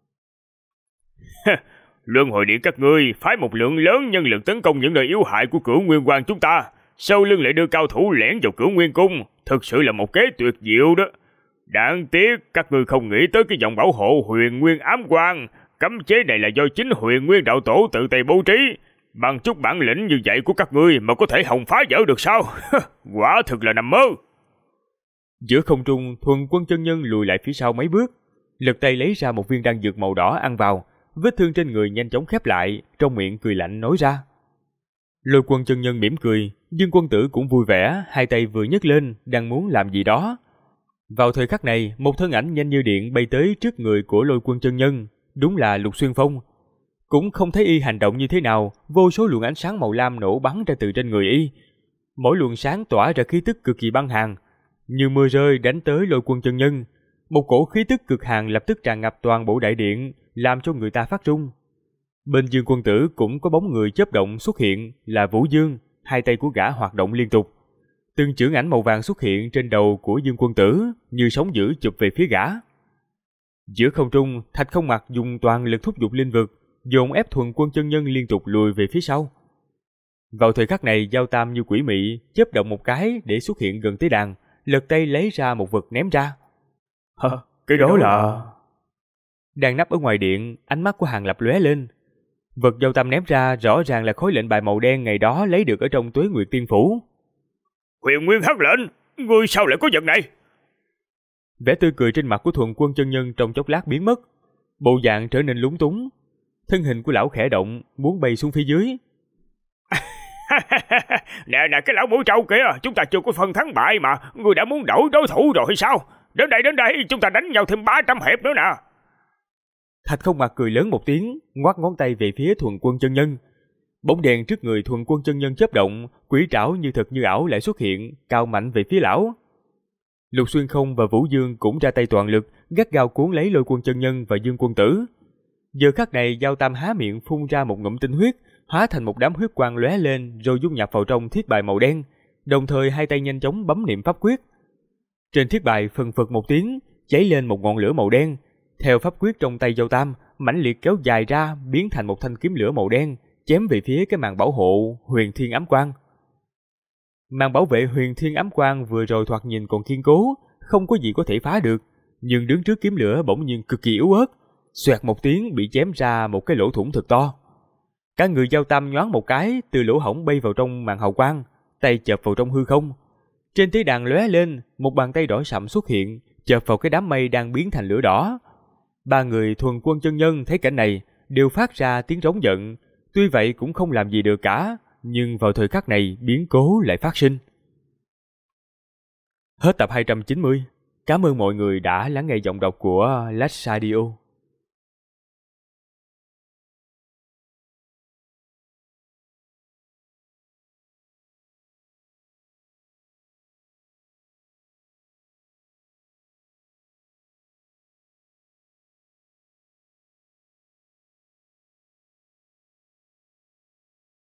S4: Luân hồi điện các ngươi phái một lượng lớn nhân lực tấn công những nơi yếu hại của Cửu Nguyên Quan chúng ta, sau lưng lại đưa cao thủ lẻn vào Cửu Nguyên Cung, thực sự là một kế tuyệt diệu đó. Đáng tiếc các ngươi không nghĩ tới cái dòng bảo hộ Huyền Nguyên Ám Quan, cấm chế này là do chính Huyền Nguyên đạo tổ tự tay bố trí. bằng chút bản lĩnh như vậy của các ngươi mà có thể hòng phá vỡ được sao? Quả thực là nằm mơ.
S1: Giữa không trung, Thuần Quân chân nhân lùi lại phía sau mấy bước, lật tay lấy ra một viên đan dược màu đỏ ăn vào, vết thương trên người nhanh chóng khép lại, trong miệng cười lạnh nói ra. Lôi Quân chân nhân mỉm cười, Dương Quân Tử cũng vui vẻ, hai tay vừa nhấc lên, đang muốn làm gì đó. Vào thời khắc này, một thân ảnh nhanh như điện bay tới trước người của Lôi Quân chân nhân, đúng là Lục Xuyên Phong. Cũng không thấy y hành động như thế nào, vô số luồng ánh sáng màu lam nổ bắn ra từ trên người y. Mỗi luồng sáng tỏa ra khí tức cực kỳ băng hàn, như mưa rơi đánh tới Lôi Quân chân nhân. Một cổ khí tức cực hàn lập tức tràn ngập toàn bộ đại điện, làm cho người ta phát run. Bên Dương Quân Tử cũng có bóng người chớp động xuất hiện, là Vũ Dương, hai tay của gã hoạt động liên tục. Từng chưởng ảnh màu vàng xuất hiện trên đầu của Dương Quân Tử, như sóng dữ chụp về phía gã. Giữa không trung, Thạch Không Mặc dùng toàn lực thúc giục linh vực, dồn ép Thuần Quân chân nhân liên tục lùi về phía sau. Vào thời khắc này, Giao Tam như quỷ mị, chớp động một cái để xuất hiện gần tới đàn, lật tay lấy ra một vật ném ra.
S4: Cái đó là...
S1: Đang nắp ở ngoài điện, ánh mắt của Hàng Lập lóe lên. Vật Giao Tam ném ra rõ ràng là khối lệnh bài màu đen ngày đó lấy được ở trong Tuế Nguyệt Tiên Phủ.
S4: Huyền Nguyên Hắc Lệnh, ngươi sao lại có vật này?
S1: Vẻ tươi cười trên mặt của Thuần Quân chân nhân trong chốc lát biến mất, bộ dạng trở nên lúng túng. Thân hình của lão khẽ động, muốn bay xuống phía dưới.
S4: Nè cái lão mũi trâu kìa, chúng ta chưa có phân thắng bại mà, ngươi đã muốn đổi đối thủ rồi hay sao? Đến đây, chúng ta đánh nhau thêm 300 hiệp nữa nè.
S1: Thạch Không Mặc cười lớn một tiếng, ngoắc ngón tay về phía Thuần Quân chân nhân. Bóng đèn trước người Thuần Quân chân nhân chớp động, quỷ trảo như thật như ảo lại xuất hiện, cao mạnh về phía lão. Lục Xuyên Không và Vũ Dương cũng ra tay toàn lực, gắt gao cuốn lấy Lôi Quân chân nhân và Dương Quân Tử. Giờ khắc này, Giao Tam há miệng phun ra một ngụm tinh huyết, hóa thành một đám huyết quang lóe lên rồi dung nhập vào trong thiết bài màu đen, đồng thời hai tay nhanh chóng bấm niệm pháp quyết. Trên thiết bài phần phật một tiếng, cháy lên một ngọn lửa màu đen. Theo pháp quyết trong tay Giao Tam, mãnh liệt kéo dài ra, biến thành một thanh kiếm lửa màu đen, chém về phía cái màn bảo hộ Huyền Thiên Ám Quang. Màn bảo vệ Huyền Thiên Ám Quang vừa rồi thoạt nhìn còn kiên cố, không có gì có thể phá được, nhưng đứng trước kiếm lửa bỗng nhiên cực kỳ yếu ớt, xoẹt một tiếng bị chém ra một cái lỗ thủng thật to. Cả người Giao Tam nhoáng một cái, từ lỗ hổng bay vào trong màn hào quang, tay chộp vào trong hư không. Trên tế đàn lóe lên, một bàn tay đỏ sậm xuất hiện, chộp vào cái đám mây đang biến thành lửa đỏ. Ba người Thuần Quân chân nhân thấy cảnh này đều phát ra tiếng rống giận, tuy vậy cũng không làm gì được cả, nhưng vào thời khắc này biến cố lại phát sinh. Hết tập 290. Cảm ơn mọi người đã lắng nghe giọng đọc của Lách Radio.